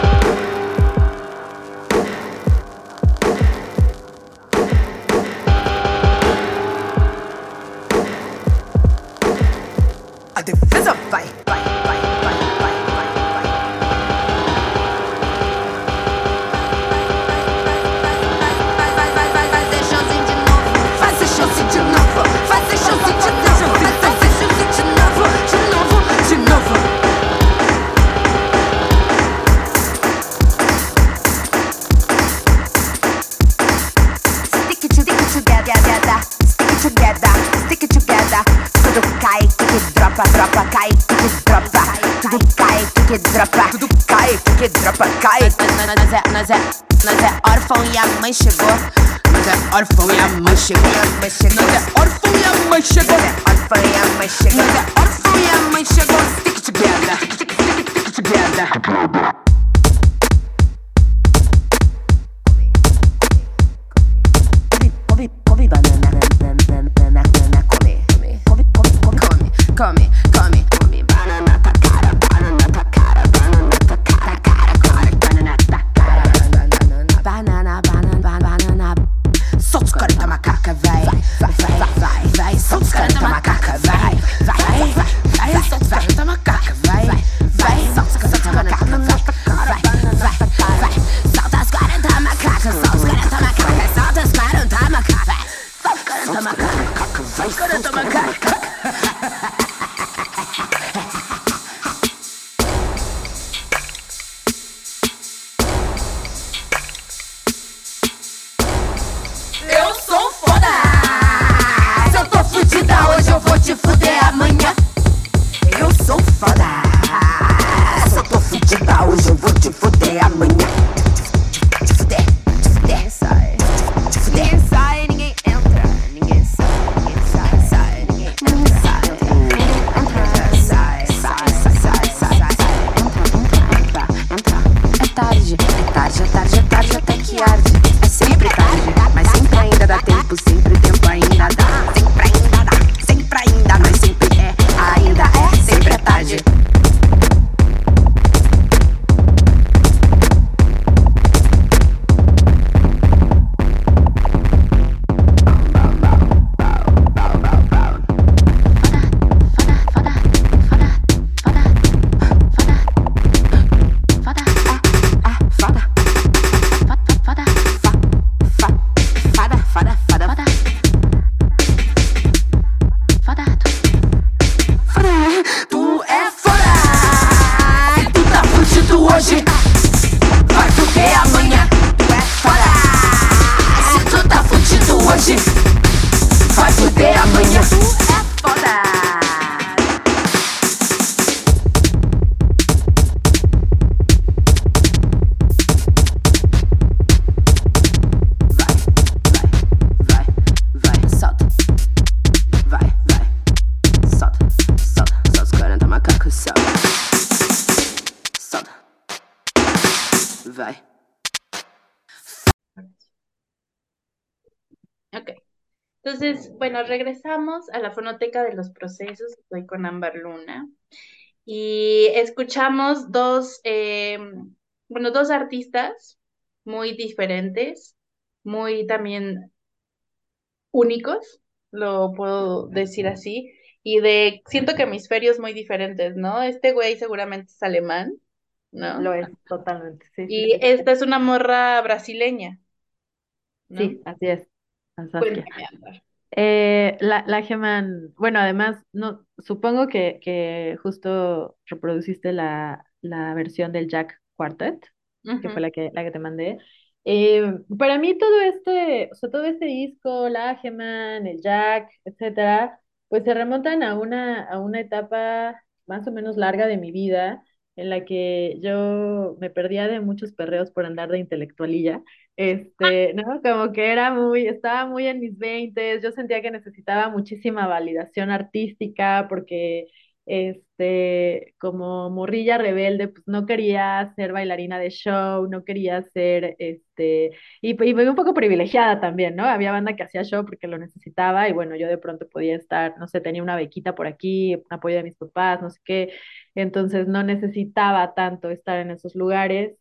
A defesa vai, vai, vai, vai, vai, vai, vai. Fazer chance de novo, fazer chance de novo, fazer chance de novo, fazer chance de novo, de novo, de novo. Stick it together, stick it together, stick it together. Tudo cai, tudo dropa, dropa, cai, tudo dropa. Tudo cai, tudo dropa, tudo cai, tudo dropa, cai. Nós é, nós é, nós é órfão e a mãe chegou. Nós é órfão e a mãe chegou. Nós é órfão e a mãe chegou. Órfão e a mãe chegou. Nós é órfão e a mãe chegou. Stick it together, stick it together. Come, come banana, banana, banana, banana, come, come, come, come, come, come, come, come, banana ta cara, banana ta cara, banana ta cara, cara, cara, banana ta cara, banana, banana, banana, banana. Solta os caras da macaca, vai, vai, vai, vai, vai, solta os caras da macaca, vai, vai, vai, vai, solta os caras da macaca, vai, vai, solta os caras da macaca, vai, vai, vai, vai, solta os caras da macaca, solta os caras da macaca, solta os caras da macaca, vai, solta os caras da macaca, vai, os caras da macaca. hoje vai poder amanhã. Tu é foda. Vai. Ok. Entonces, bueno, regresamos a la fonoteca de los procesos. Estoy con Ámbar Luna. Y escuchamos dos, eh, bueno, dos artistas muy diferentes, muy también únicos, lo puedo decir así, y de, siento que hemisferios muy diferentes, ¿no? Este güey seguramente es alemán, Lo ¿no? es, totalmente. Sí, sí, Y sí. esta es una morra brasileña, ¿no? Sí, así es. A Saskia. Cuéntame, Ámbar. Eh, la, la Geman, bueno, además, no, supongo que, que justo reproduciste la, la versión del Jack Quartet, que fue Ujú. la que, la que te mandé. Eh, para mí todo este, o sea, todo este disco, la Geman, el Jack, etcétera, pues se remontan a una, a una etapa más o menos larga de mi vida, en la que yo me perdía de muchos perreos por andar de intelectualilla. Este, ¿no? Como que era muy, estaba muy en mis veintes, yo sentía que necesitaba muchísima validación artística porque, este, como morrilla rebelde, pues no quería ser bailarina de show, no quería ser, este, y, y un poco privilegiada también, ¿no? Había banda que hacía show porque lo necesitaba y bueno, yo de pronto podía estar, no sé, tenía una bequita por aquí, un apoyo de mis papás, no sé qué, entonces no necesitaba tanto estar en esos lugares.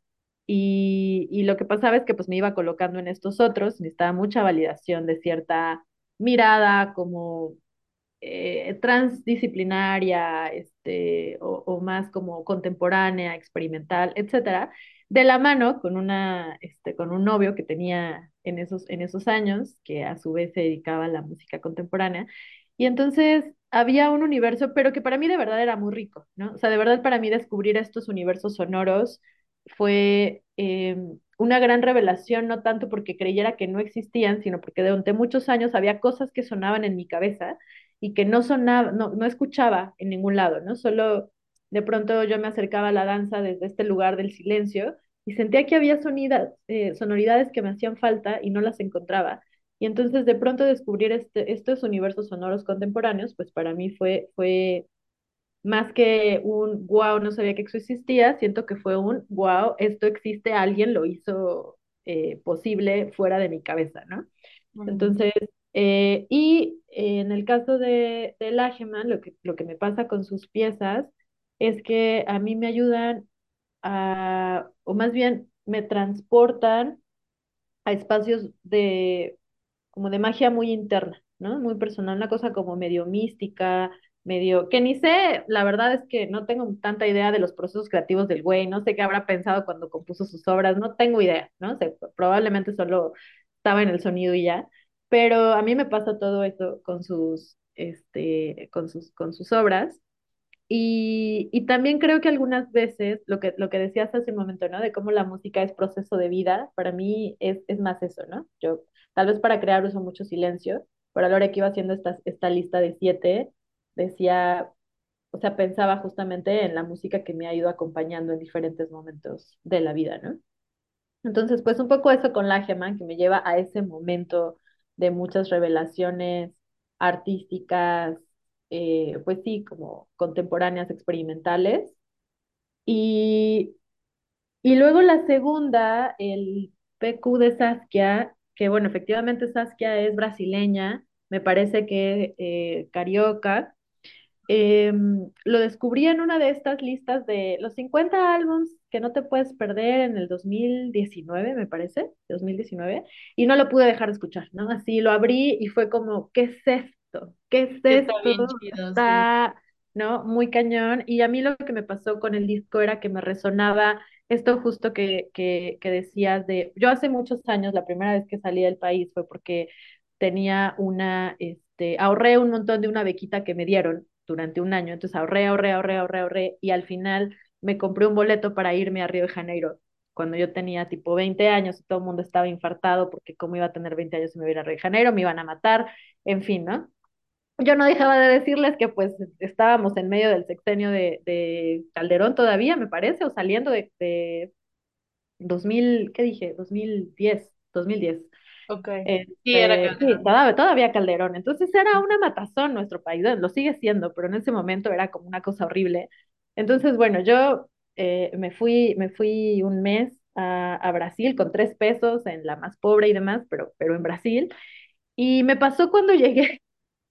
Y, y lo que pasaba es que pues me iba colocando en estos otros, necesitaba mucha validación de cierta mirada como eh, transdisciplinaria, este, o, o más como contemporánea, experimental, etcétera, de la mano con una, este, con un novio que tenía en esos, en esos años, que a su vez se dedicaba a la música contemporánea. Y entonces había un universo, pero que para mí de verdad era muy rico, ¿no? O sea, de verdad para mí descubrir estos universos sonoros fue eh, una gran revelación, no tanto porque creyera que no existían, sino porque durante muchos años había cosas que sonaban en mi cabeza y que no sonaba, no, no escuchaba en ningún lado, ¿no? Solo de pronto yo me acercaba a la danza desde este lugar del silencio y sentía que había sonidas, eh, sonoridades que me hacían falta y no las encontraba. Y entonces de pronto descubrir este, estos universos sonoros contemporáneos, pues para mí fue, fue más que un wow, no sabía que eso existía, siento que fue un wow, esto existe, alguien lo hizo eh, posible fuera de mi cabeza, ¿no? Mm. Entonces, eh, y eh, en el caso de, de Lageman, lo que, lo que me pasa con sus piezas es que a mí me ayudan a, o más bien me transportan a espacios de, como de magia muy interna, ¿no? Muy personal, una cosa como medio mística, medio, que ni sé, la verdad es que no tengo tanta idea de los procesos creativos del güey, no sé qué habrá pensado cuando compuso sus obras, no tengo idea, ¿no? sé, probablemente solo estaba en el sonido y ya, pero a mí me pasa todo eso con sus, este, con sus, con sus obras. Y, y también creo que algunas veces, lo que, lo que decías hace un momento, ¿no? De cómo la música es proceso de vida, para mí es, es más eso, ¿no? Yo tal vez para crear uso mucho silencio, pero a la hora que iba haciendo esta, esta lista de siete, decía, o sea, pensaba justamente en la música que me ha ido acompañando en diferentes momentos de la vida, ¿no? Entonces, pues un poco eso con la Gema, que me lleva a ese momento de muchas revelaciones artísticas, eh, pues sí, como contemporáneas, experimentales. Y, y luego la segunda, el P Q de Saskia, que bueno, efectivamente Saskia es brasileña, me parece que eh, carioca, eh, lo descubrí en una de estas listas de los cincuenta álbums que no te puedes perder en el dos mil diecinueve, me parece, dos mil diecinueve, y no lo pude dejar de escuchar, ¿no? Así lo abrí y fue como, ¿qué es esto? ¿Qué es Está esto? bien chido, sí. Está, ¿no? Muy cañón. Y a mí lo que me pasó con el disco era que me resonaba esto justo que, que, que decías de, yo hace muchos años, la primera vez que salí del país fue porque tenía una, este, ahorré un montón de una bequita que me dieron durante un año, entonces ahorré, ahorré, ahorré, ahorré, ahorré, y al final me compré un boleto para irme a Río de Janeiro. cuando yo tenía tipo veinte años y todo el mundo estaba infartado porque cómo iba a tener veinte años y me iba a ir a Río de Janeiro, me iban a matar, en fin, ¿no? Yo no dejaba de decirles que pues estábamos en medio del sexenio de, de Calderón todavía, me parece, o saliendo de, de dos mil, ¿qué dije? dos mil diez, dos mil diez. Ok. Sí, era Este, sí, Calderón. todavía, todavía Calderón. Entonces era una matazón nuestro país, lo sigue siendo, pero en ese momento era como una cosa horrible. Entonces, bueno, yo eh, me fui, me fui un mes a, a Brasil con tres pesos en la más pobre y demás, pero, pero en Brasil. Y me pasó cuando llegué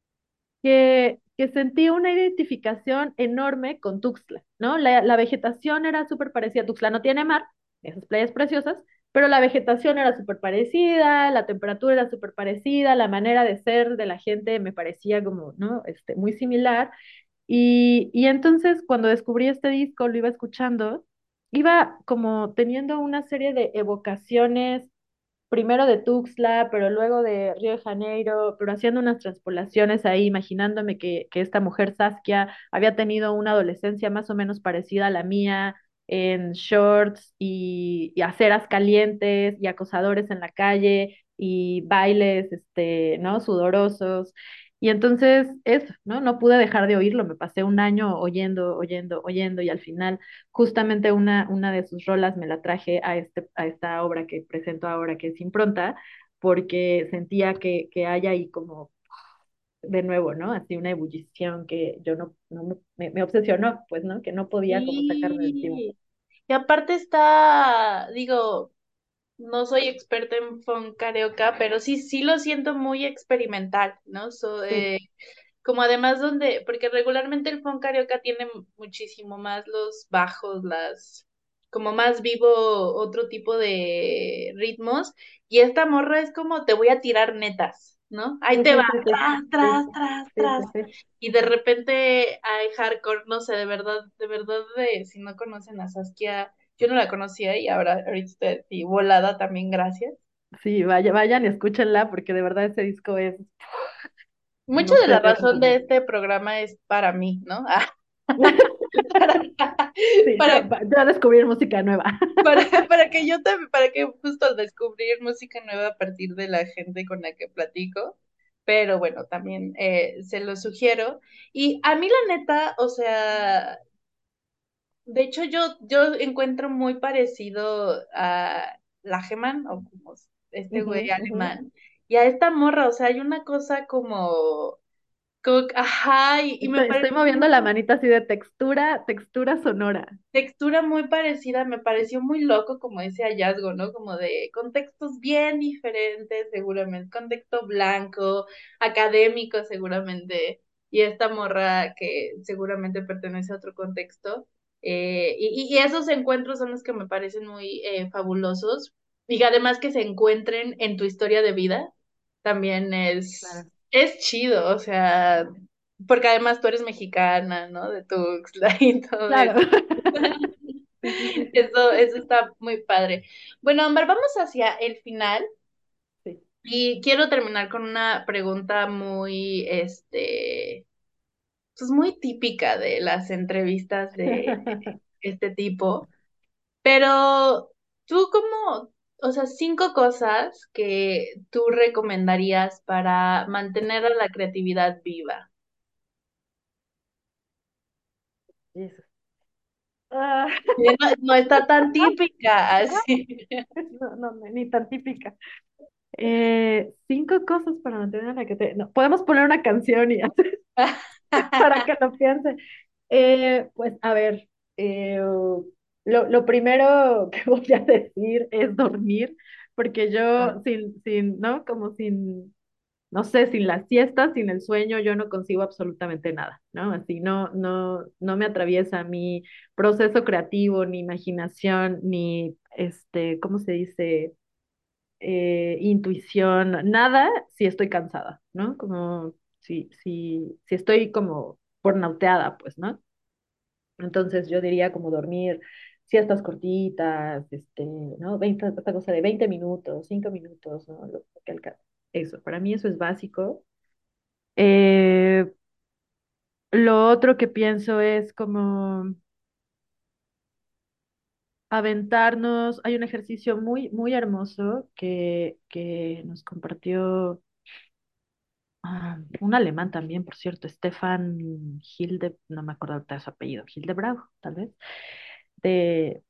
que, que sentí una identificación enorme con Tuxtla, ¿no? La, la vegetación era súper parecida. Tuxtla no tiene mar, esas playas preciosas, pero la vegetación era súper parecida, la temperatura era súper parecida, la manera de ser de la gente me parecía como, ¿no? Este, muy similar. Y, y entonces cuando descubrí este disco, lo iba escuchando, iba como teniendo una serie de evocaciones primero de Tuxtla, pero luego de Río de Janeiro, pero haciendo unas transpolaciones ahí, imaginándome que, que esta mujer Saskia había tenido una adolescencia más o menos parecida a la mía, en shorts y, y aceras calientes y acosadores en la calle y bailes, este, ¿no? Sudorosos. Y entonces eso, ¿no? No pude dejar de oírlo, me pasé un año oyendo, oyendo, oyendo y al final justamente una, una de sus rolas me la traje a, este, a esta obra que presento ahora, que es Impronta, porque sentía que, que hay ahí como, de nuevo, ¿no? Así una ebullición que yo no, no me, me, me obsesionó, pues, ¿no? Que no podía como sacarme de encima. Sí. Y aparte está, digo, no soy experta en funk carioca, pero sí, sí lo siento muy experimental, ¿no? So, Sí, eh, como además donde, porque regularmente el funk carioca tiene muchísimo más los bajos, las, como más vivo otro tipo de ritmos, y esta morra es como te voy a tirar netas, ¿no? Ahí sí, te sí, va, sí, sí, tras, sí, tras, tras, sí, tras, sí, sí. y de repente hay hardcore, no sé, de verdad, de verdad, de, si no conocen a Saskia, yo no la conocía y ahora ahorita estoy así, volada también, gracias. Sí, vaya, vayan y escúchenla porque de verdad ese disco es, Mucha no de sé, la me razón de fascina. este programa es para mí, ¿no? Sí, para, yo, yo descubrí música nueva. para, para que yo también, para que justo descubrir música nueva a partir de la gente con la que platico. Pero bueno, también eh, se lo sugiero. Y a mí la neta, o sea, de hecho yo, yo encuentro muy parecido a la Geman, o como este güey Ujú, ujú. alemán, y a esta morra, o sea, hay una cosa como, como ajá, y, y me Estoy, estoy parece moviendo la manita así de textura, textura sonora. textura muy parecida, me pareció muy loco como ese hallazgo, ¿no? Como de contextos bien diferentes, seguramente, contexto blanco, académico seguramente, y esta morra que seguramente pertenece a otro contexto. Eh, y, y esos encuentros son los que me parecen muy eh, fabulosos, y que además que se encuentren en tu historia de vida, también es, Claro. es chido, o sea, porque además tú eres mexicana, ¿no? De Tuxtla y todo eso. Claro. Sí, sí, sí, sí. Eso, eso está muy padre. Bueno, Ámbar, vamos hacia el final Sí. y quiero terminar con una pregunta muy, este, pues muy típica de las entrevistas de este tipo. Pero tú como, o sea, cinco cosas que tú recomendarías para mantener a la creatividad viva. Jesus. Ah, Eh, No, no está tan típica así. no, no, no, ni tan típica. Eh, cinco cosas para mantener la que te... No, podemos poner una canción y para que lo piense. Eh, pues a ver, eh, lo, lo primero que voy a decir es dormir, porque yo sin, sin, ¿no? Como sin, no sé, sin la siesta, sin el sueño, yo no consigo absolutamente nada, ¿no? Así no, no, no me atraviesa mi proceso creativo, ni imaginación, ni este, ¿cómo se dice? Eh, intuición, nada si estoy cansada, ¿no? Como si, si, si estoy como pornauteada, pues, ¿no? Entonces yo diría como dormir siestas cortitas, este, ¿no? veinte esta cosa de veinte minutos, cinco minutos, ¿no? Lo que alcance. Eso, para mí eso es básico. Eh, lo otro que pienso es como aventarnos. Hay un ejercicio muy, muy hermoso que, que nos compartió ah, un alemán también, por cierto, Stefan Hilde, no me acuerdo de su apellido, Hildebrand, tal vez, de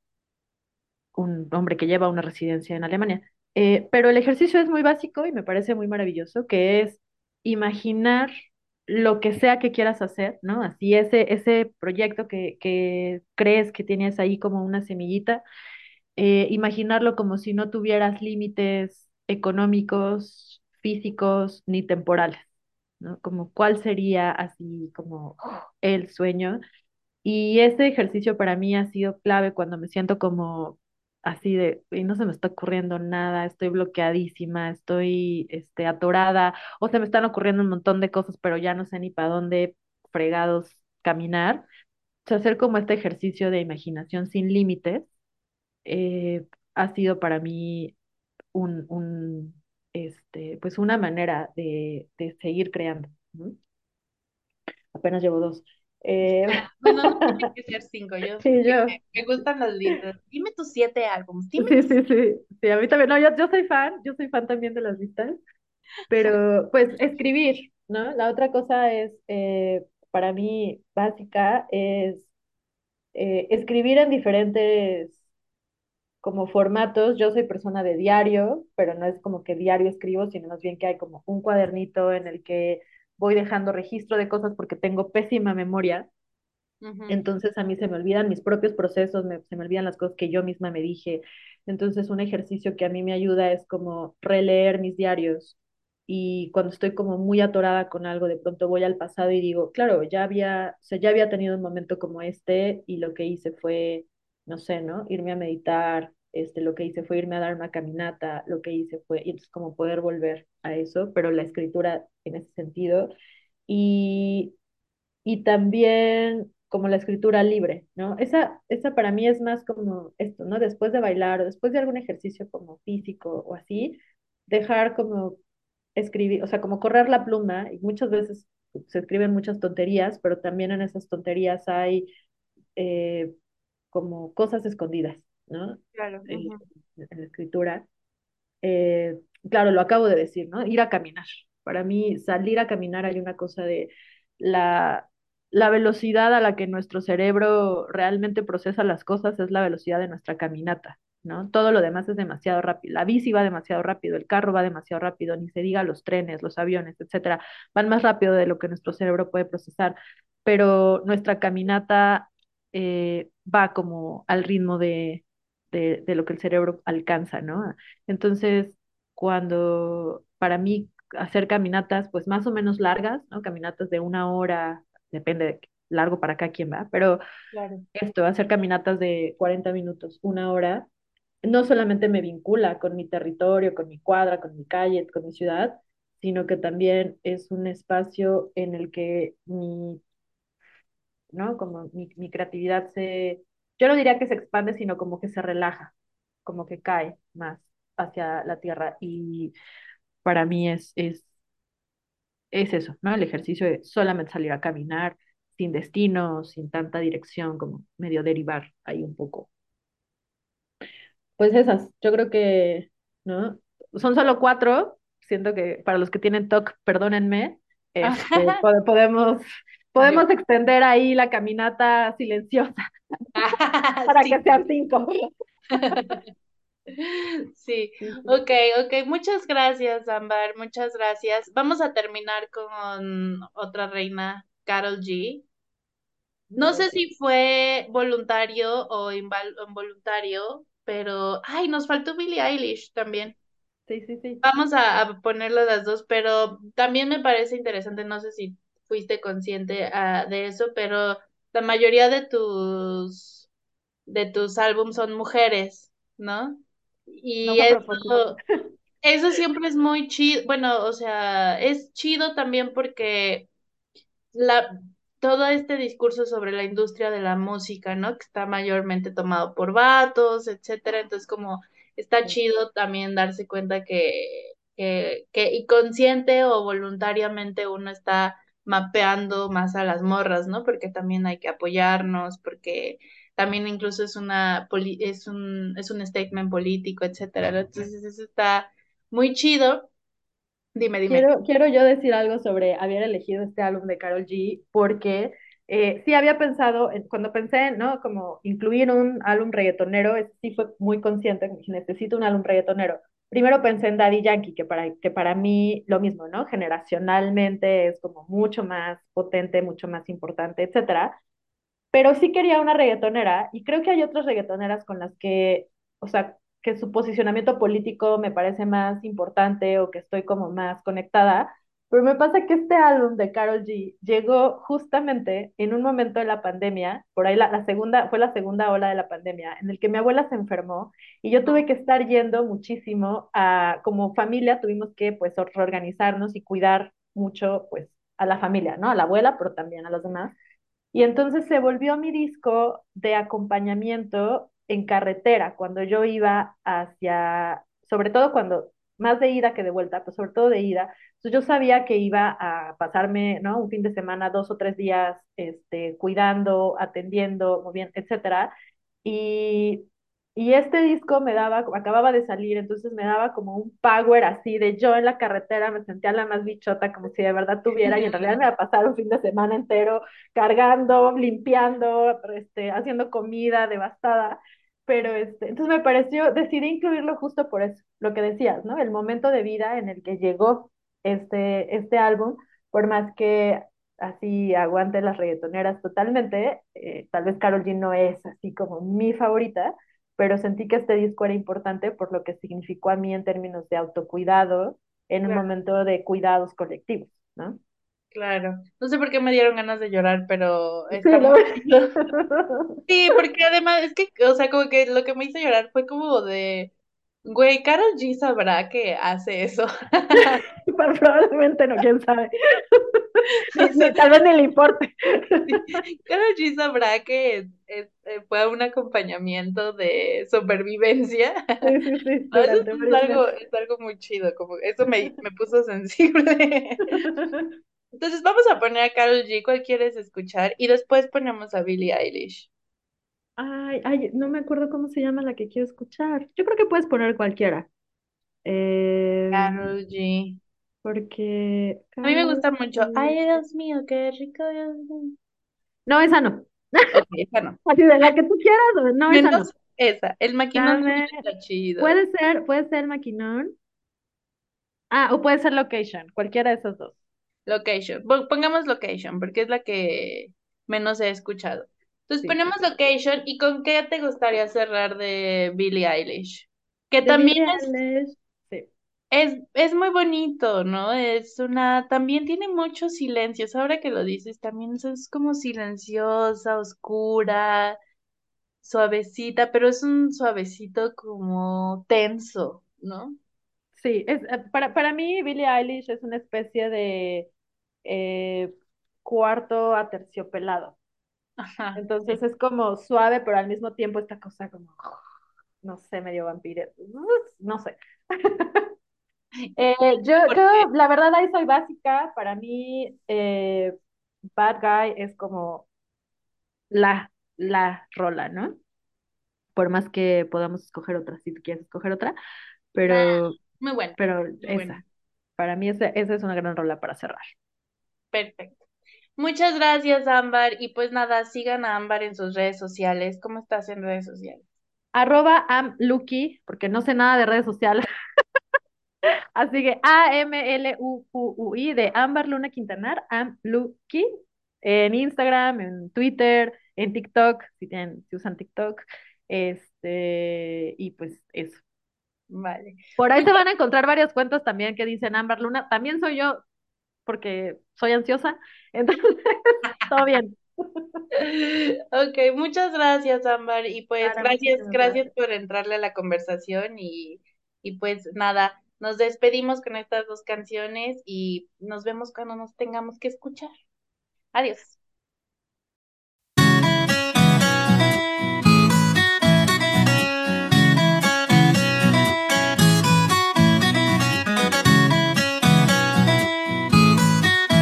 un hombre que lleva una residencia en Alemania. Eh, pero el ejercicio es muy básico y me parece muy maravilloso, que es imaginar lo que sea que quieras hacer, ¿no? Así ese, ese proyecto que, que crees que tienes ahí como una semillita, eh, imaginarlo como si no tuvieras límites económicos, físicos ni temporales, ¿no? Como cuál sería así como el sueño. Y ese ejercicio para mí ha sido clave cuando me siento como así de, y no se me está ocurriendo nada, estoy bloqueadísima, estoy este, atorada, o se me están ocurriendo un montón de cosas, pero ya no sé ni para dónde fregados caminar. O sea, hacer como este ejercicio de imaginación sin límites eh, ha sido para mí un, un, este, pues una manera de, de seguir creando, ¿no? Apenas llevo dos. Eh, Bueno, no tiene que ser cinco, yo sí, me, yo. me gustan las listas. Dime tus siete álbumes, Sí, dime tus... sí, sí. Sí, a mí también. No, yo, yo soy fan, yo soy fan también de las listas, pero pues escribir, ¿no? La otra cosa es, eh, para mí, básica, es eh, escribir en diferentes como formatos. Yo soy persona de diario, pero no es como que diario escribo, sino más bien que hay como un cuadernito en el que voy dejando registro de cosas porque tengo pésima memoria. Ujú, Entonces a mí se me olvidan mis propios procesos, me- se me olvidan las cosas que yo misma me dije. Entonces un ejercicio que a mí me ayuda es como releer mis diarios y cuando estoy como muy atorada con algo, de pronto voy al pasado y digo, claro, ya había, o sea, ya había tenido un momento como este y lo que hice fue, no sé, ¿no? Irme a meditar, este, lo que hice fue irme a dar una caminata, lo que hice fue, y entonces como poder volver a eso, pero la escritura en ese sentido. Y y también como la escritura libre, ¿no? Esa, esa para mí es más como esto, ¿no? Después de bailar o después de algún ejercicio como físico o así, dejar como escribir, o sea, como correr la pluma, y muchas veces se escriben muchas tonterías, pero también en esas tonterías hay eh, como cosas escondidas, ¿no? claro. En, Ujú. en la escritura. Eh, claro, lo acabo de decir, ¿no? Ir a caminar. Para mí, salir a caminar hay una cosa de la, la velocidad a la que nuestro cerebro realmente procesa las cosas es la velocidad de nuestra caminata, ¿no? Todo lo demás es demasiado rápido. La bici va demasiado rápido, el carro va demasiado rápido, ni se diga los trenes, los aviones, etcétera, van más rápido de lo que nuestro cerebro puede procesar, pero nuestra caminata eh, va como al ritmo de, de, de lo que el cerebro alcanza, ¿no? Entonces, cuando para mí hacer caminatas, pues más o menos largas, ¿no? Caminatas de una hora, depende de qué largo para cada quien va, pero Claro. esto, hacer caminatas de cuarenta minutos, una hora, no solamente me vincula con mi territorio, con mi cuadra, con mi calle, con mi ciudad, sino que también es un espacio en el que mi, ¿no? Como mi, mi creatividad se, yo no diría que se expande, sino como que se relaja, como que cae más hacia la tierra y para mí es, es, es eso, ¿no? El ejercicio de solamente salir a caminar sin destino, sin tanta dirección, como medio derivar ahí un poco. Pues esas, yo creo que, ¿no? Son solo cuatro, siento que para los que tienen T O C, perdónenme, este, pode- podemos, Yo. podemos extender ahí la caminata silenciosa para Sí. que sean cinco. Sí, Sí, sí. ok, ok, muchas gracias, Ámbar, muchas gracias. Vamos a terminar con otra reina, Carol G. No sé Ok. si fue voluntario o inval- involuntario, pero, ay, nos faltó Billie Eilish también. Sí, sí, sí. Vamos a, a ponerlo las dos, pero también me parece interesante, no sé si fuiste consciente ah, de eso, pero la mayoría de tus de tus álbums son mujeres, ¿no? No Y fue a propósito. eso, eso siempre es muy chido, bueno, o sea, es chido también porque la, todo este discurso sobre la industria de la música, ¿no? Que está mayormente tomado por vatos, etcétera. Entonces, como está Sí, chido también darse cuenta que, que, que y consciente o voluntariamente uno está mapeando más a las morras, ¿no? Porque también hay que apoyarnos, porque también incluso es una poli- es un, es un statement político, etcétera, ¿no? Entonces eso está muy chido. Dime, dime. Quiero, quiero yo decir algo sobre haber elegido este álbum de Karol G, porque eh, sí había pensado, en- cuando pensé, ¿no? Como incluir un álbum reggaetonero, es- sí fue muy consciente, que dije, necesito un álbum reggaetonero. Primero pensé en Daddy Yankee, que para, que para mí lo mismo, ¿no? Generacionalmente es como mucho más potente, mucho más importante, etcétera. Pero sí quería una reggaetonera y creo que hay otras reggaetoneras con las que, o sea, que su posicionamiento político me parece más importante o que estoy como más conectada, pero me pasa que este álbum de Karol G llegó justamente en un momento de la pandemia, por ahí la, la segunda, fue la segunda ola de la pandemia, en el que mi abuela se enfermó y yo tuve que estar yendo muchísimo a, como familia tuvimos que pues reorganizarnos y cuidar mucho pues a la familia, ¿no? A la abuela, pero también a los demás. Y entonces se volvió mi disco de acompañamiento en carretera, cuando yo iba hacia, sobre todo cuando, más de ida que de vuelta, pues sobre todo de ida. Entonces yo sabía que iba a pasarme, ¿no? Un fin de semana, dos o tres días, este, cuidando, atendiendo, muy bien, etcétera. Y, y este disco me daba, acababa de salir, entonces me daba como un power así de yo en la carretera me sentía la más bichota, como si de verdad tuviera, y en realidad me iba a pasar un fin de semana entero cargando, limpiando, este, haciendo comida devastada, pero este, entonces me pareció, decidí incluirlo justo por eso, lo que decías, ¿no? El momento de vida en el que llegó este, este álbum, por más que así aguante las reggaetoneras totalmente, eh, tal vez Karol G no es así como mi favorita, pero sentí que este disco era importante por lo que significó a mí en términos de autocuidado en un Claro, momento de cuidados colectivos, ¿no? claro. No sé por qué me dieron ganas de llorar, pero Sí, está lo... muy chido. Sí, porque además es que, o sea, como que lo que me hizo llorar fue como de, güey, Karol G sabrá que hace eso. Pero probablemente no, quién sabe. Eso, Ni, tal vez ni le importe. sí. Karol G sabrá que es- eh, fue un acompañamiento de supervivencia. Sí, sí, sí, No, eso durante es varios algo, meses. es algo muy chido, como eso me, me puso sensible. Entonces vamos a poner a Karol G, ¿cuál quieres escuchar? Y después ponemos a Billie Eilish. Ay, ay, no me acuerdo cómo se llama la que quiero escuchar. Yo creo que puedes poner cualquiera. Eh, Karol G. porque A mí me Karol gusta mucho. Ay, G- Dios mío, qué rico, Dios mío. No, esa no. Ok, esa no. Así de la que tú quieras, no, esa no. Menos esa. El maquinón también Dame, está chido. puede ser, puede ser Maquinón. Ah, o puede ser Location, cualquiera de esos dos. Location. Pon- Pongamos Location, porque es la que menos he escuchado. Entonces Sí, sí, ponemos sí. Location. ¿Y con qué te gustaría cerrar de Billie Eilish? Que De también Billie es, Eilish, sí. es, es muy bonito, ¿no? Es una, también tiene muchos silencios. Ahora que lo dices, también es es como silenciosa, oscura, suavecita, pero es un suavecito como tenso, ¿no? Sí, es, eh, para, para mí Billie Eilish es una especie de eh, cuarto aterciopelado. Ajá, Entonces sí. es como suave, pero al mismo tiempo esta cosa como, no sé, medio vampiro. No sé. Eh, yo, yo, Porque, la verdad, ahí soy básica. Para mí, eh, Bad Guy es como la, la rola, ¿no? Por más que podamos escoger otra, si tú quieres escoger otra, ah, pero, muy bueno, pero muy bueno. esa, para mí esa, esa es una gran rola para cerrar. Perfecto. Muchas gracias, Ámbar. Y pues nada, sigan a Ámbar en sus redes sociales. ¿Cómo estás en redes sociales? Arroba amluki, porque no sé nada de redes sociales, así que A M L U Q U I de Ámbar Luna Quintanar, amluki, en Instagram, en Twitter, en TikTok, si tienen, si usan TikTok, este, y pues eso. Vale. Por ahí se Muchas... van a encontrar varias cuentas también que dicen Ámbar Luna, también soy yo, porque soy ansiosa, entonces, todo bien. Ok, muchas gracias, Ámbar. Y pues Clara, gracias, muchísimas gracias gracias. por entrarle a la conversación y, y pues nada, nos despedimos con estas dos canciones y nos vemos cuando nos tengamos que escuchar. Adiós.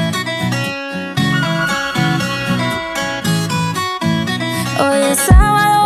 Hoy es sábado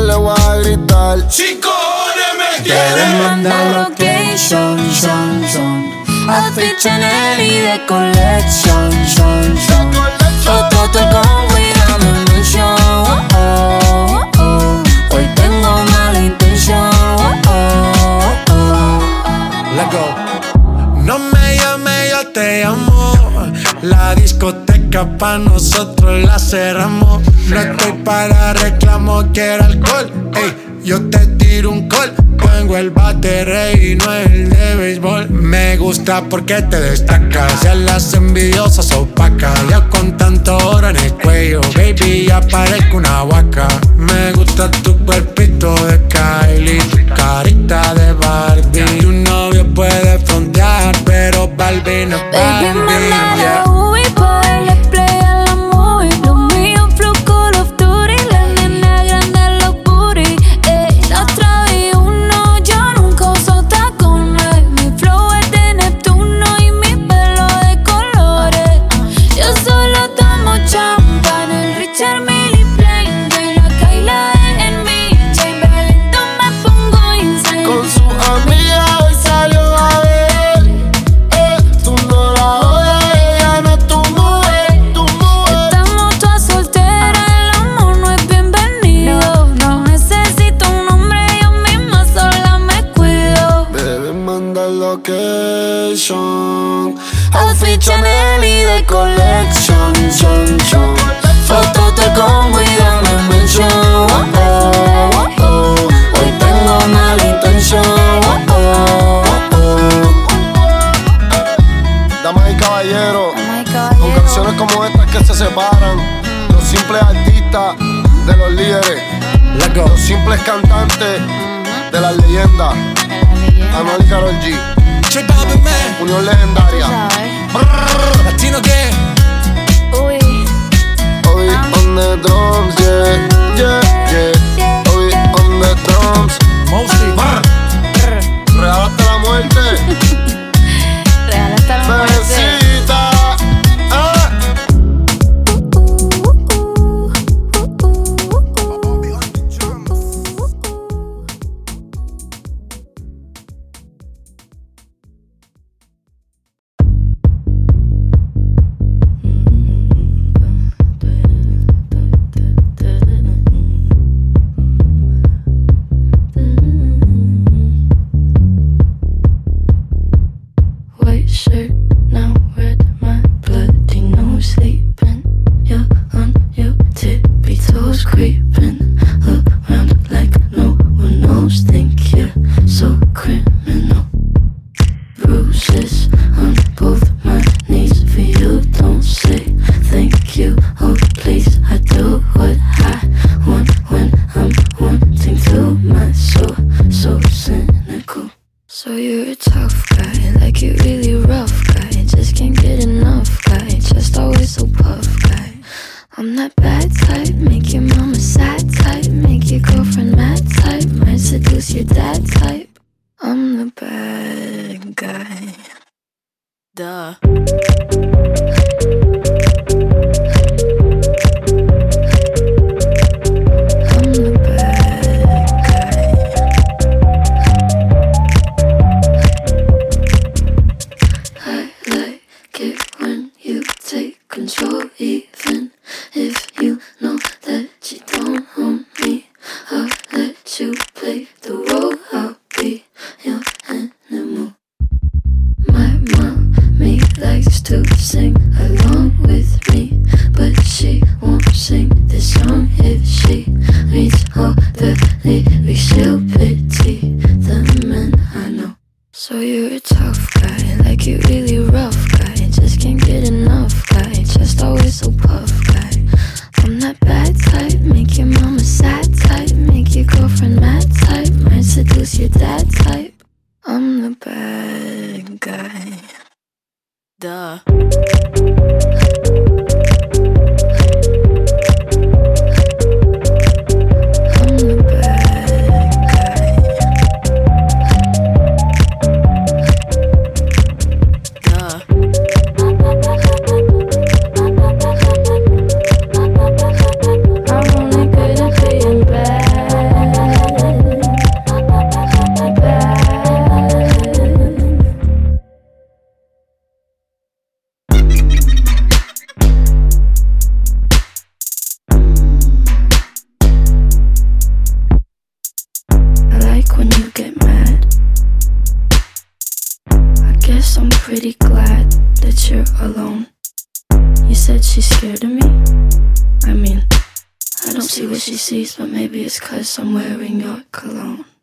le voy a gritar. Si cojones me Quieren quieren. mandar location, son, son. Outfit Chanel y de collection, son, son. Fotos con cuidado en mención, oh, oh, oh. Hoy tengo mala intención, oh, oh, oh. Let's go. No me llames, yo te llamo. La discoteca pa' nosotros la cerramos. No estoy para reclamo, quiero alcohol. Ey, yo te tiro un call. Tengo el bate rey y no el de béisbol. Me gusta porque te destacas. Ya las envidiosas opacas. Ya con tanto oro en el cuello, baby, ya parezco una huaca. Me gusta tu cuerpito de Kylie, tu carita de Barbie. Tu novio puede frontear, pero Barbie no es Baby, Barbie. manda Yeah. la U V pa' darle play a la movie. Lo mío flow Call of Duty. La nena grande los booty. Eh, la otra vi uno, yo nunca uso tacones. Mi flow es de Neptuno y mi pelo de colores. Yo solo tomo champán, el Richard Mille Plain. Y la Kyla en mi Chamberlain, me pongo insane. Con su amiga hoy salió a ver. Eh, tú no la jodas, ella no es tu mujer, tu mujer. Estamos todas solteras, el amor no es bienvenido. No necesito un hombre, yo misma sola me cuido. Bebé, manda location. Outfit Chanel y de collection, son, son. Fotos de con cuidado en mención, oh, oh, oh. Hoy tengo mala intención, oh, oh, oh. Damas y caballeros, Ay, con caballero. canciones como estas que se separan. Los simples artistas de los líderes. Let's go. Los simples cantantes de las leyendas. Anuel y Karol G. J Balvin, man. Unión legendaria. ¿Sabes? Latino gang. Uy. Obi on the drums, yeah, yeah, yeah. Obi on the drums. Mostly. Real hasta la muerte. Real hasta la muerte. Bebecita. Ah. White shirt, now red, my bloody nose sleeping. You're on your tippy toes, creeping around like no one knows. Think you're so criminal. Bruises on both my knees for you. Don't say thank you. Oh please, I do what I want when I'm wanting to. My soul so cynical. So you're a tough guy, like you really rough guy. Just can't get enough guy, just always so puff guy. I'm that bad type, make your mama sad type. Make your girlfriend mad type, might seduce your dad type. I'm the bad guy. Duh. I'm the bad guy. I like it when you take control, even if you know that you don't own me. I'll let you play the role, I'll be your animal. My mommy likes to sing along with me, but she won't sing this song if she reads all the lyrics. She'll pity the men I know. So you're a tough guy, like you really rough guy. Just can't get enough guy, just always so puff guy. I'm that bad type, make your mama sad type. Make your girlfriend mad type, might seduce your dad type. I'm the bad guy. Duh. I'm the bad guy. Duh. I'm only good alone. You said she's scared of me? I mean, I don't see what she sees, but maybe it's 'cause I'm wearing your cologne.